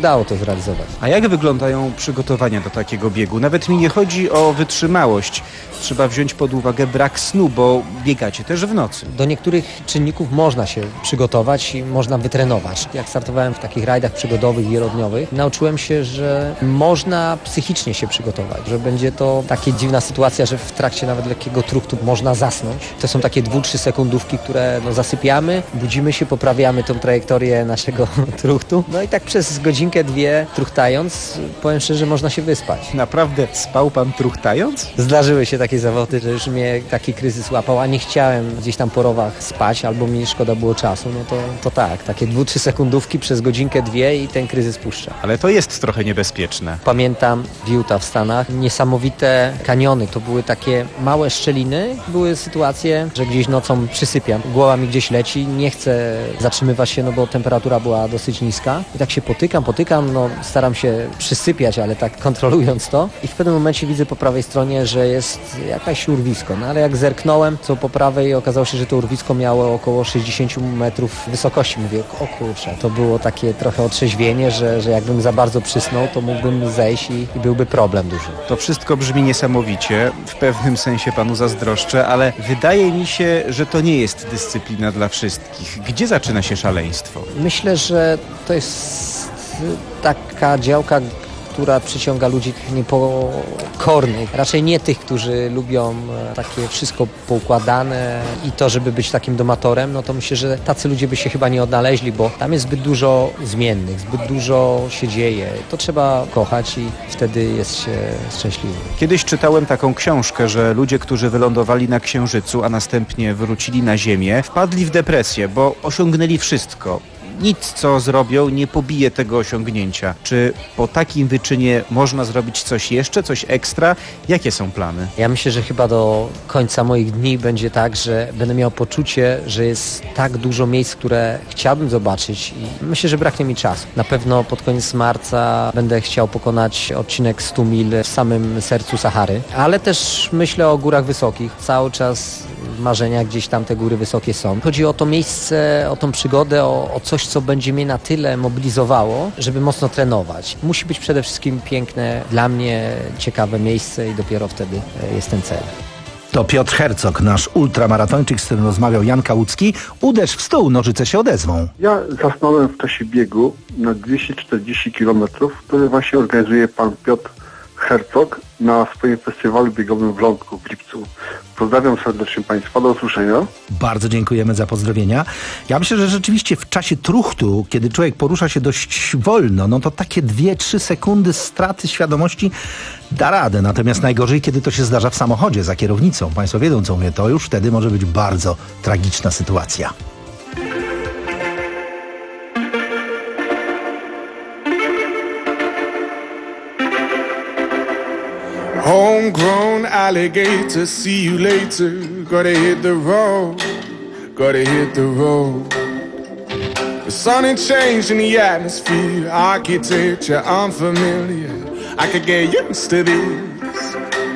[SPEAKER 12] udało to zrealizować.
[SPEAKER 4] A jak wyglądają przygotowania do takiego biegu? Nawet mi nie chodzi o wytrzymałość. Trzeba wziąć pod uwagę brak snu, bo biegacie też w nocy.
[SPEAKER 12] Do niektórych czynników można się przygotować i można wytrenować. Jak startowałem w takich rajdach przygodowych, wielorodniowych, nauczyłem się, że można psychicznie się przygotować, że będzie to taka dziwna sytuacja, że w trakcie nawet lekkiego truchtu można zasnąć. To są takie dwu trzy sekundówki, które no, zasypiamy, budzimy się, poprawiamy tą trajektorię naszego truchtu. No i tak przez godzinkę, dwie truchtając, powiem szczerze, można się wyspać.
[SPEAKER 4] Naprawdę spał pan truchtając?
[SPEAKER 12] Zdarzyły się takie zawody, że już mnie taki kryzys łapał, a nie chciałem gdzieś tam po rowach spać, albo mi szkoda było czasu, no to, to tak, takie dwu trzy sekundówki przez godzinkę, dwie i ten kryzys puszcza.
[SPEAKER 4] Ale to jest trochę niebezpieczne.
[SPEAKER 12] Pamiętam w Utah w Stanach niesamowite kaniony, to były takie małe szczeliny, były sytuacje, że gdzieś nocą przysypiam, głowa mi gdzieś leci, nie chcę zatrzymywać się, no bo temperatura była dosyć niska i tak się potykam, potykam, no staram się przysypiać, ale tak kontrolując to i w pewnym momencie widzę po prawej stronie, że jest jakaś urwisko, no ale jak zerknąłem, co po prawej, okazało się, że to urwisko miało około sześćdziesiąt metrów wysokości. Mówię, o kurczę, to było takie trochę otrzeźwienie, że, że jakbym za bardzo przysnął, to mógłbym zejść i, i byłby problem duży.
[SPEAKER 4] To wszystko brzmi niesamowicie, w pewnym sensie panu zazdroszczę, ale wydaje mi się, że to nie jest dyscyplina dla wszystkich. Gdzie zaczyna się szaleństwo?
[SPEAKER 12] Myślę, że to jest taka działka, która przyciąga ludzi niepokornych. Raczej nie tych, którzy lubią takie wszystko poukładane i to, żeby być takim domatorem, no to myślę, że tacy ludzie by się chyba nie odnaleźli, bo tam jest zbyt dużo zmiennych, zbyt dużo się dzieje. To trzeba kochać i wtedy jest się szczęśliwy.
[SPEAKER 4] Kiedyś czytałem taką książkę, że ludzie, którzy wylądowali na Księżycu, a następnie wrócili na Ziemię, wpadli w depresję, bo osiągnęli wszystko. Nic, co zrobią, nie pobije tego osiągnięcia. Czy po takim wyczynie można zrobić coś jeszcze, coś ekstra? Jakie są plany?
[SPEAKER 12] Ja myślę, że chyba do końca moich dni będzie tak, że będę miał poczucie, że jest tak dużo miejsc, które chciałbym zobaczyć i myślę, że braknie mi czasu. Na pewno pod koniec marca będę chciał pokonać odcinek stu mil w samym sercu Sahary, ale też myślę o górach wysokich. Cały czas w marzeniach gdzieś tam te góry wysokie są. Chodzi o to miejsce, o tą przygodę, o, o coś, co będzie mnie na tyle mobilizowało, żeby mocno trenować. Musi być przede wszystkim piękne, dla mnie ciekawe miejsce i dopiero wtedy jest ten cel.
[SPEAKER 7] To Piotr Hercog, nasz ultramaratończyk, z którym rozmawiał Jan Kałucki. Uderz w stół, nożyce się odezwą.
[SPEAKER 3] Ja zasnąłem w czasie biegu na dwieście czterdzieści kilometrów, który właśnie organizuje pan Piotr Hercog na swoim festiwalu biegowym w Lądku w lipcu. Pozdrawiam serdecznie Państwa, do usłyszenia.
[SPEAKER 7] Bardzo dziękujemy za pozdrowienia. Ja myślę, że rzeczywiście w czasie truchtu, kiedy człowiek porusza się dość wolno, no to takie dwie trzy sekundy straty świadomości da radę. Natomiast najgorzej, kiedy to się zdarza w samochodzie za kierownicą. Państwo wiedzą, co mówię, to już wtedy może być bardzo tragiczna sytuacja.
[SPEAKER 20] Homegrown alligator, see you later. Gotta hit the road, gotta hit the road. The sun ain't changed in the atmosphere, architecture unfamiliar. I could get used to this.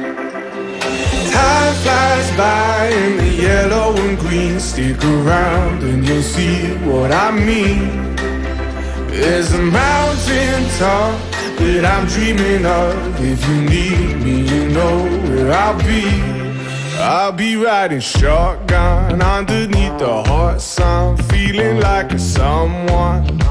[SPEAKER 20] Time flies by in the yellow and green. Stick around and you'll see what I mean. There's a mountain top that I'm dreaming of. If you need me, you know where I'll be. I'll be riding shotgun underneath the hot sun, feeling like a someone.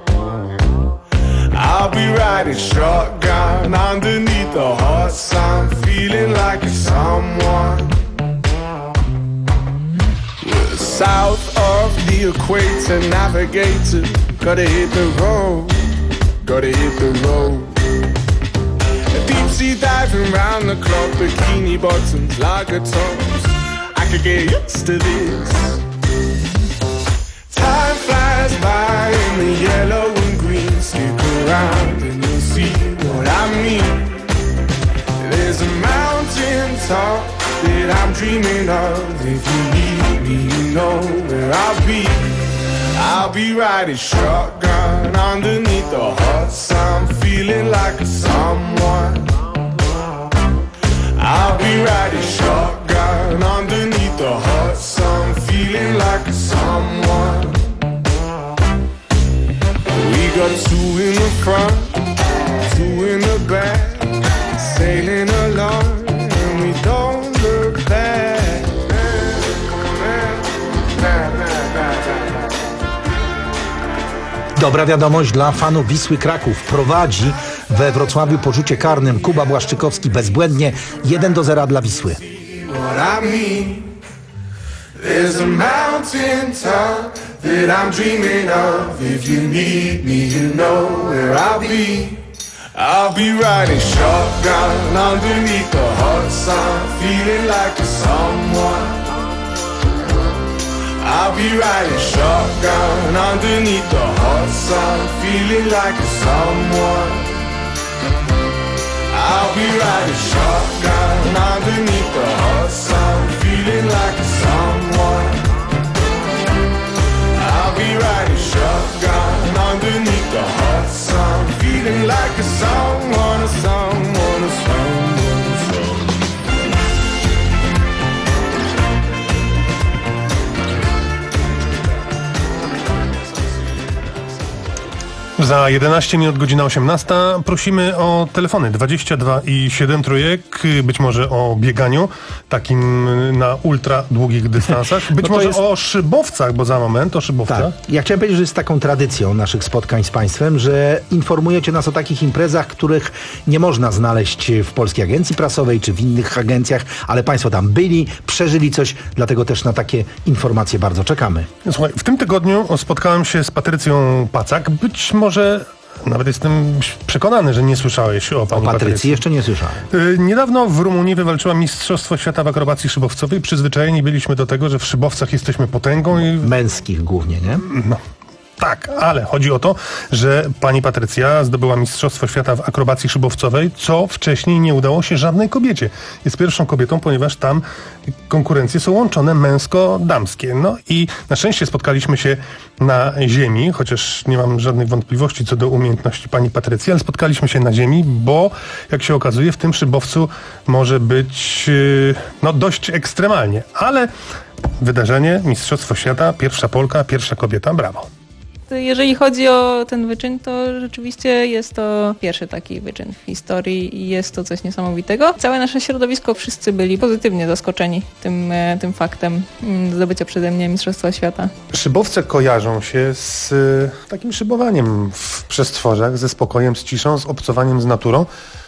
[SPEAKER 20] I'll be riding shotgun underneath the hot sun, feeling like a someone. We're south of the equator, navigator. Gotta hit the road, gotta hit the road. Deep sea diving round the clock, bikini bottoms, lager tops. I could get used to this. Time flies by in the yellow and green. Stick around and you'll see what I mean. There's a mountain top that I'm dreaming of. If you need me, you know where I'll be. I'll be riding shotgun underneath the hot sun, feeling like a someone. I'll be riding shotgun underneath the hot sun, feeling like a someone. We got two in the front, two in the back, sailing along, and we don't look back.
[SPEAKER 7] Dobra wiadomość dla fanów Wisły Kraków. Prowadzi we Wrocławiu po rzucie karnym Kuba Błaszczykowski bezbłędnie jeden do zera dla Wisły.
[SPEAKER 20] What I mean, there's a mountain top that I'm dreaming of. If you need me, you know where I'll be. I'll be riding shotgun underneath the hot sun, feeling like a someone. I'll be riding shotgun underneath the hot sun, feeling like a someone. I'll be riding shotgun underneath the hot sun, feeling like a someone. I'll be riding shotgun underneath the hot sun, feeling like a someone, a someone, a someone, a someone.
[SPEAKER 2] Za jedenaście minut, godzina osiemnasta. Prosimy o telefony dwadzieścia dwa i siedem trójek, być może o bieganiu, takim na ultra długich dystansach, być
[SPEAKER 7] No to
[SPEAKER 2] może
[SPEAKER 7] jest-
[SPEAKER 2] o szybowcach, bo za moment o szybowcach.
[SPEAKER 7] Tak. Ja chciałem powiedzieć, że jest taką tradycją naszych spotkań z Państwem, że informujecie nas o takich imprezach, których nie można znaleźć w Polskiej Agencji Prasowej czy w innych agencjach, ale Państwo tam byli, przeżyli coś, dlatego też na takie informacje bardzo czekamy.
[SPEAKER 2] Słuchaj, w tym tygodniu spotkałem się z Patrycją Pacak. Być może, nawet jestem przekonany, że nie słyszałeś o pani
[SPEAKER 7] O Patrycji
[SPEAKER 2] Patrycji.
[SPEAKER 7] jeszcze nie słyszałem.
[SPEAKER 2] Y, Niedawno w Rumunii wywalczyła Mistrzostwo Świata w akrobacji szybowcowej. Przyzwyczajeni byliśmy do tego, że w szybowcach jesteśmy potęgą i...
[SPEAKER 7] Męskich głównie, nie?
[SPEAKER 2] No. Tak, ale chodzi o to, że pani Patrycja zdobyła Mistrzostwo Świata w akrobacji szybowcowej, co wcześniej nie udało się żadnej kobiecie. Jest pierwszą kobietą, ponieważ tam konkurencje są łączone męsko-damskie. No i na szczęście spotkaliśmy się na ziemi, chociaż nie mam żadnych wątpliwości co do umiejętności pani Patrycji, ale spotkaliśmy się na ziemi, bo jak się okazuje, w tym szybowcu może być yy, no dość ekstremalnie. Ale wydarzenie, Mistrzostwo Świata, pierwsza Polka, pierwsza kobieta, brawo.
[SPEAKER 28] Jeżeli chodzi o ten wyczyn, to rzeczywiście jest to pierwszy taki wyczyn w historii i jest to coś niesamowitego. Całe nasze środowisko, wszyscy byli pozytywnie zaskoczeni tym, e, tym faktem mm, zdobycia przeze mnie Mistrzostwa Świata.
[SPEAKER 2] Szybowce kojarzą się z y, takim szybowaniem w przestworzach, ze spokojem, z ciszą, z obcowaniem z naturą,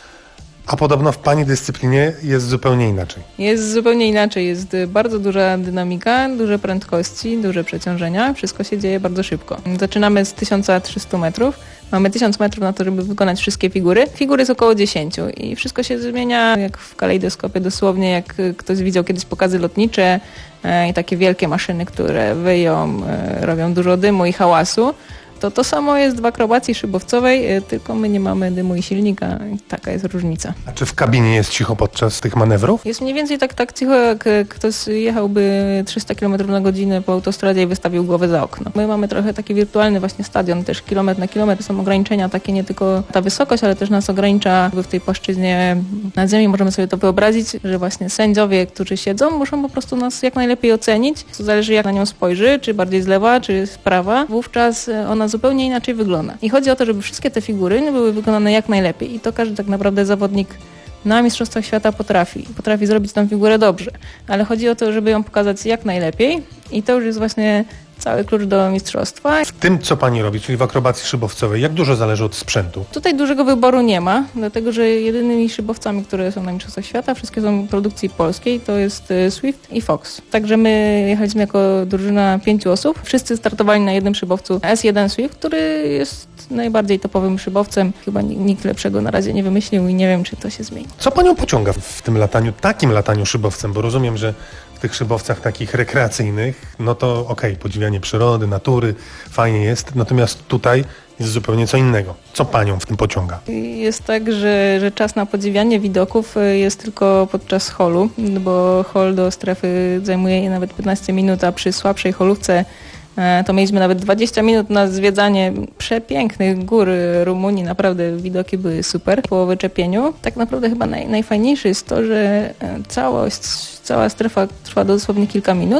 [SPEAKER 2] a podobno w pani dyscyplinie jest zupełnie inaczej.
[SPEAKER 28] Jest zupełnie inaczej, jest bardzo duża dynamika, duże prędkości, duże przeciążenia, wszystko się dzieje bardzo szybko. Zaczynamy z tysiąc trzysta metrów, mamy tysiąc metrów na to, żeby wykonać wszystkie figury. Figury jest około dziesięć i wszystko się zmienia jak w kalejdoskopie, dosłownie jak ktoś widział kiedyś pokazy lotnicze e, i takie wielkie maszyny, które wyją, e, robią dużo dymu i hałasu. To to samo jest w akrobacji szybowcowej, e, tylko my nie mamy dymu i silnika. I taka jest różnica.
[SPEAKER 2] A czy w kabinie jest cicho podczas tych manewrów?
[SPEAKER 28] Jest mniej więcej tak, tak cicho, jak e, ktoś jechałby trzysta kilometrów na godzinę po autostradzie i wystawił głowę za okno. My mamy trochę taki wirtualny właśnie stadion, też kilometr na kilometr. Są ograniczenia takie, nie tylko ta wysokość, ale też nas ogranicza w tej płaszczyźnie nad ziemi. Możemy sobie to wyobrazić, że właśnie sędziowie, którzy siedzą, muszą po prostu nas jak najlepiej ocenić. To zależy, jak na nią spojrzy, czy bardziej z lewa, czy z prawa. Wówczas e, ona zupełnie inaczej wygląda. I chodzi o to, żeby wszystkie te figury były wykonane jak najlepiej. I to każdy tak naprawdę zawodnik na Mistrzostwach Świata potrafi. Potrafi zrobić tą figurę dobrze. Ale chodzi o to, żeby ją pokazać jak najlepiej. I to już jest właśnie cały klucz do mistrzostwa.
[SPEAKER 2] W tym, co pani robi, czyli w akrobacji szybowcowej, jak dużo zależy od sprzętu?
[SPEAKER 28] Tutaj dużego wyboru nie ma, dlatego że jedynymi szybowcami, które są na Mistrzostwach Świata, wszystkie są produkcji polskiej, to jest e, Swift i Fox. Także my jechaliśmy jako drużyna pięciu osób. Wszyscy startowali na jednym szybowcu S jeden Swift, który jest najbardziej topowym szybowcem. Chyba nikt lepszego na razie nie wymyślił i nie wiem, czy to się zmieni.
[SPEAKER 2] Co panią pociąga w tym lataniu, takim lataniu szybowcem? Bo rozumiem, że w tych szybowcach takich rekreacyjnych, no to okej, podziwianie przyrody, natury, fajnie jest. Natomiast tutaj jest zupełnie co innego. Co panią w tym pociąga?
[SPEAKER 28] Jest tak, że, że czas na podziwianie widoków jest tylko podczas holu, bo hol do strefy zajmuje nawet piętnaście minut, a przy słabszej holówce to mieliśmy nawet dwadzieścia minut na zwiedzanie przepięknych gór Rumunii. Naprawdę widoki były super po wyczepieniu. Tak naprawdę chyba naj, najfajniejsze jest to, że całość, cała strefa trwa dosłownie kilka minut,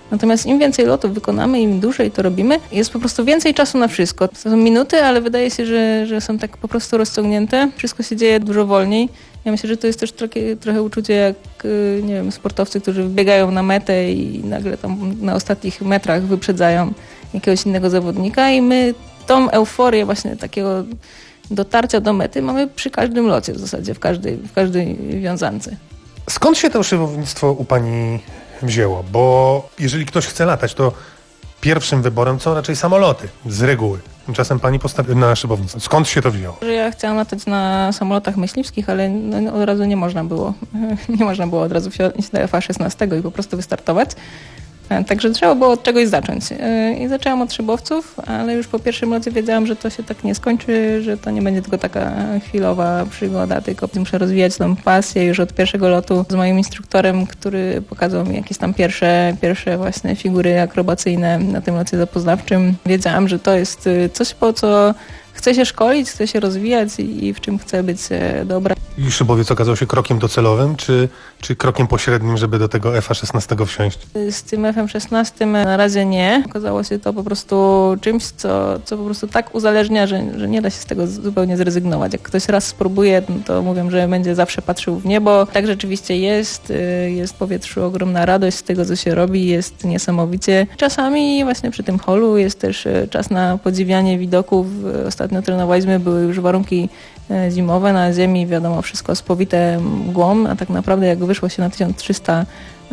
[SPEAKER 28] Natomiast im więcej lotów wykonamy, im dłużej to robimy, jest po prostu więcej czasu na wszystko. To są minuty, ale wydaje się, że, że są tak po prostu rozciągnięte. Wszystko się dzieje dużo wolniej. Ja myślę, że to jest też trochę, trochę uczucie jak, nie wiem, sportowcy, którzy biegają na metę i nagle tam na ostatnich metrach wyprzedzają jakiegoś innego zawodnika i my tą euforię właśnie takiego dotarcia do mety mamy przy każdym locie w zasadzie, w każdej, w każdej wiązance.
[SPEAKER 2] Skąd się to szybownictwo u pani wzięło? Bo jeżeli ktoś chce latać, to pierwszym wyborem są raczej samoloty, z reguły. Tymczasem pani postawiła na szybownictwo. Skąd się to wzięło?
[SPEAKER 28] Ja chciałam latać na samolotach myśliwskich, ale no, od razu nie można było. Nie można było od razu wsiąść do F A szesnaście i po prostu wystartować. Także trzeba było od czegoś zacząć. I zaczęłam od szybowców, ale już po pierwszym locie wiedziałam, że to się tak nie skończy, że to nie będzie tylko taka chwilowa przygoda, tylko muszę rozwijać tą pasję już od pierwszego lotu z moim instruktorem, który pokazał mi jakieś tam pierwsze, pierwsze właśnie figury akrobacyjne na tym locie zapoznawczym. Wiedziałam, że to jest coś, po co chcę się szkolić, chcę się rozwijać i w czym chcę być dobra.
[SPEAKER 2] I szybowiec okazał się krokiem docelowym, czy, czy krokiem pośrednim, żeby do tego F A szesnaście wsiąść?
[SPEAKER 28] Z tym F szesnaście na razie nie. Okazało się to po prostu czymś, co, co po prostu tak uzależnia, że, że nie da się z tego zupełnie zrezygnować. Jak ktoś raz spróbuje, to mówią, że będzie zawsze patrzył w niebo. Tak rzeczywiście jest. Jest w powietrzu ogromna radość z tego, co się robi. Jest niesamowicie. Czasami właśnie przy tym holu jest też czas na podziwianie widoków. Ostatnio trenowaliśmy, były już warunki zimowe na ziemi, wiadomo, wszystko spowite mgłą, a tak naprawdę jak wyszło się na tysiąc trzysta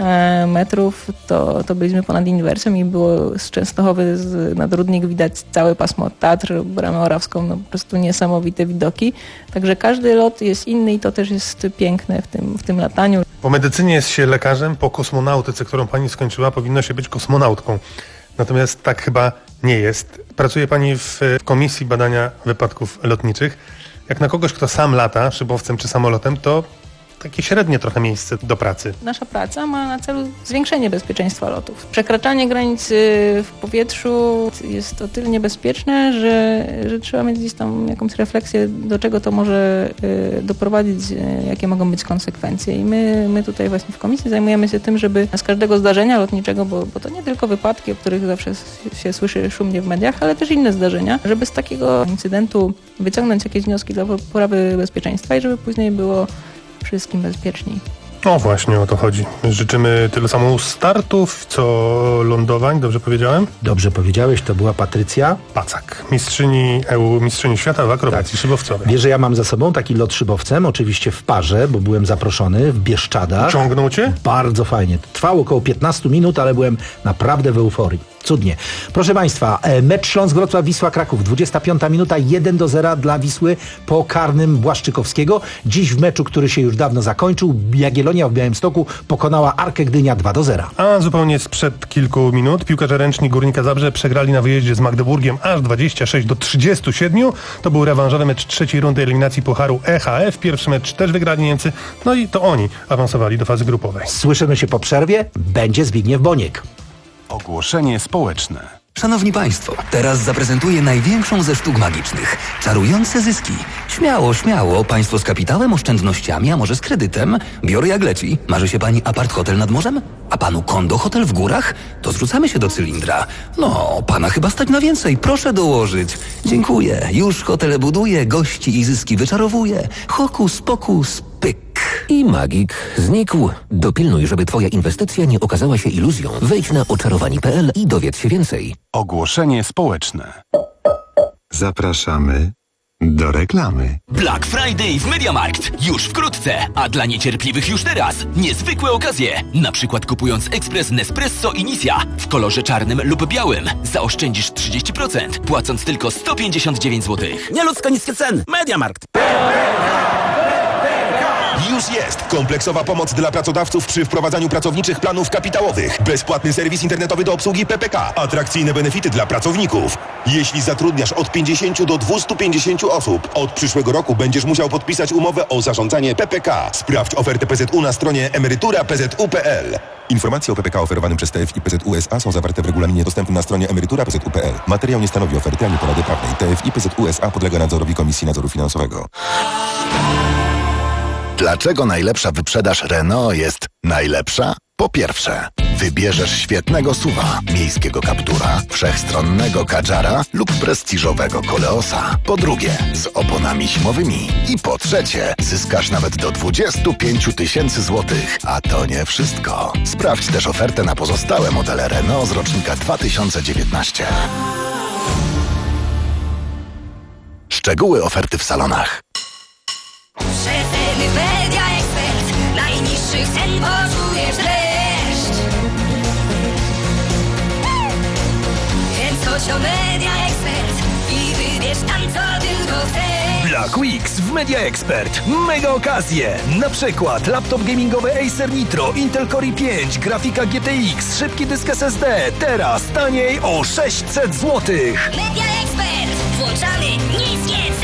[SPEAKER 28] metrów, to, to byliśmy ponad inwersją i było z Częstochowy z, nad Rudnik widać całe pasmo Tatr, Bramę Orawską, no po prostu niesamowite widoki. Także każdy lot jest inny i to też jest piękne w tym, w tym lataniu.
[SPEAKER 2] Po medycynie jest się lekarzem, po kosmonautyce, którą pani skończyła, powinno się być kosmonautką. Natomiast tak chyba nie jest. Pracuje pani w Komisji Badania Wypadków Lotniczych. Jak na kogoś, kto sam lata szybowcem czy samolotem, to takie średnie trochę miejsce do pracy.
[SPEAKER 28] Nasza praca ma na celu zwiększenie bezpieczeństwa lotów. Przekraczanie granic w powietrzu jest o tyle niebezpieczne, że, że trzeba mieć gdzieś tam jakąś refleksję, do czego to może doprowadzić, jakie mogą być konsekwencje. I my, my tutaj właśnie w komisji zajmujemy się tym, żeby z każdego zdarzenia lotniczego, bo, bo to nie tylko wypadki, o których zawsze się słyszy szumnie w mediach, ale też inne zdarzenia, żeby z takiego incydentu wyciągnąć jakieś wnioski dla poprawy bezpieczeństwa i żeby później było wszystkim bezpieczniej.
[SPEAKER 2] No właśnie o to chodzi. Życzymy tyle samo startów, co lądowań, dobrze powiedziałem?
[SPEAKER 7] Dobrze powiedziałeś, to była Patrycja
[SPEAKER 2] Pacak, mistrzyni E U, mistrzyni świata w akrobacji tak. szybowcowej.
[SPEAKER 7] Wiesz, że ja mam za sobą taki lot szybowcem, oczywiście w parze, bo byłem zaproszony w Bieszczadach.
[SPEAKER 2] Ciągnął cię?
[SPEAKER 7] Bardzo fajnie. Trwało około piętnaście minut, ale byłem naprawdę w euforii. Cudnie. Proszę Państwa, mecz Śląsk-Wrocław, Wisła-Kraków. dwudziesta piąta minuta, jeden do zera dla Wisły po karnym Błaszczykowskiego. Dziś w meczu, który się już dawno zakończył, Jagiellonia w Białymstoku pokonała Arkę Gdynia dwa do zera.
[SPEAKER 2] A zupełnie sprzed kilku minut piłkarze ręczni Górnika Zabrze przegrali na wyjeździe z Magdeburgiem aż dwadzieścia sześć do trzydziestu siedmiu. To był rewanżowy mecz trzeciej rundy eliminacji Pucharu E H F. Pierwszy mecz też wygrali Niemcy, no i to oni awansowali do fazy grupowej.
[SPEAKER 7] Słyszymy się po przerwie. Będzie Zbigniew Boniek.
[SPEAKER 5] Ogłoszenie społeczne.
[SPEAKER 14] Szanowni Państwo, teraz zaprezentuję największą ze sztuk magicznych. Czarujące zyski. Śmiało, śmiało. Państwo z kapitałem, oszczędnościami, a może z kredytem? Biorę jak leci. Marzy się Pani apart-hotel nad morzem? A Panu kondo-hotel w górach? To zrzucamy się do cylindra. No, Pana chyba stać na więcej. Proszę dołożyć. Dziękuję. Już hotele buduję, gości i zyski wyczarowuję. Hokus pokus pyk.
[SPEAKER 21] I magik znikł. Dopilnuj, żeby Twoja inwestycja nie okazała się iluzją. Wejdź na oczarowani kropka p l i dowiedz się więcej.
[SPEAKER 5] Ogłoszenie społeczne.
[SPEAKER 22] Zapraszamy do reklamy.
[SPEAKER 23] Black Friday w MediaMarkt. Już wkrótce, a dla niecierpliwych już teraz. Niezwykłe okazje. Na przykład kupując ekspres Nespresso Initia w kolorze czarnym lub białym zaoszczędzisz trzydzieści procent, płacąc tylko sto pięćdziesiąt dziewięć złotych.
[SPEAKER 11] Nieludzko niskie ceny. MediaMarkt.
[SPEAKER 24] Już jest kompleksowa pomoc dla pracodawców przy wprowadzaniu pracowniczych planów kapitałowych. Bezpłatny serwis internetowy do obsługi P P K. Atrakcyjne benefity dla pracowników. Jeśli zatrudniasz od pięćdziesięciu do dwustu pięćdziesięciu osób, od przyszłego roku będziesz musiał podpisać umowę o zarządzanie P P K. Sprawdź ofertę P Z U na stronie emerytura kropka p z u kropka p l. Informacje o P P K oferowanym przez T F I P Z U S A są zawarte w regulaminie dostępnym na stronie emerytura kropka p z u kropka p l. Materiał nie stanowi oferty ani porady prawnej. T F I P Z U S A podlega nadzorowi Komisji Nadzoru Finansowego.
[SPEAKER 25] Dlaczego najlepsza wyprzedaż Renault jest najlepsza?
[SPEAKER 1] Po pierwsze, wybierzesz świetnego suwa, miejskiego Captura, wszechstronnego Kadżara lub prestiżowego Koleosa. Po drugie, z oponami zimowymi. I po trzecie, zyskasz nawet do dwadzieścia pięć tysięcy złotych. A to nie wszystko. Sprawdź też ofertę na pozostałe modele Renault z rocznika dwa tysiące dziewiętnaszego. Szczegóły oferty w salonach.
[SPEAKER 6] Przeceny Media Expert. Najniższych cen poczujesz dreszcz. Więc chodź do Media Expert i wybierz tam, co tylko chcesz.
[SPEAKER 8] Black Weeks w Media Expert. Mega okazje. Na przykład laptop gamingowy Acer Nitro, Intel Core i pięć, grafika G T X, szybki dysk S S D. Teraz taniej o sześćset złotych.
[SPEAKER 6] Media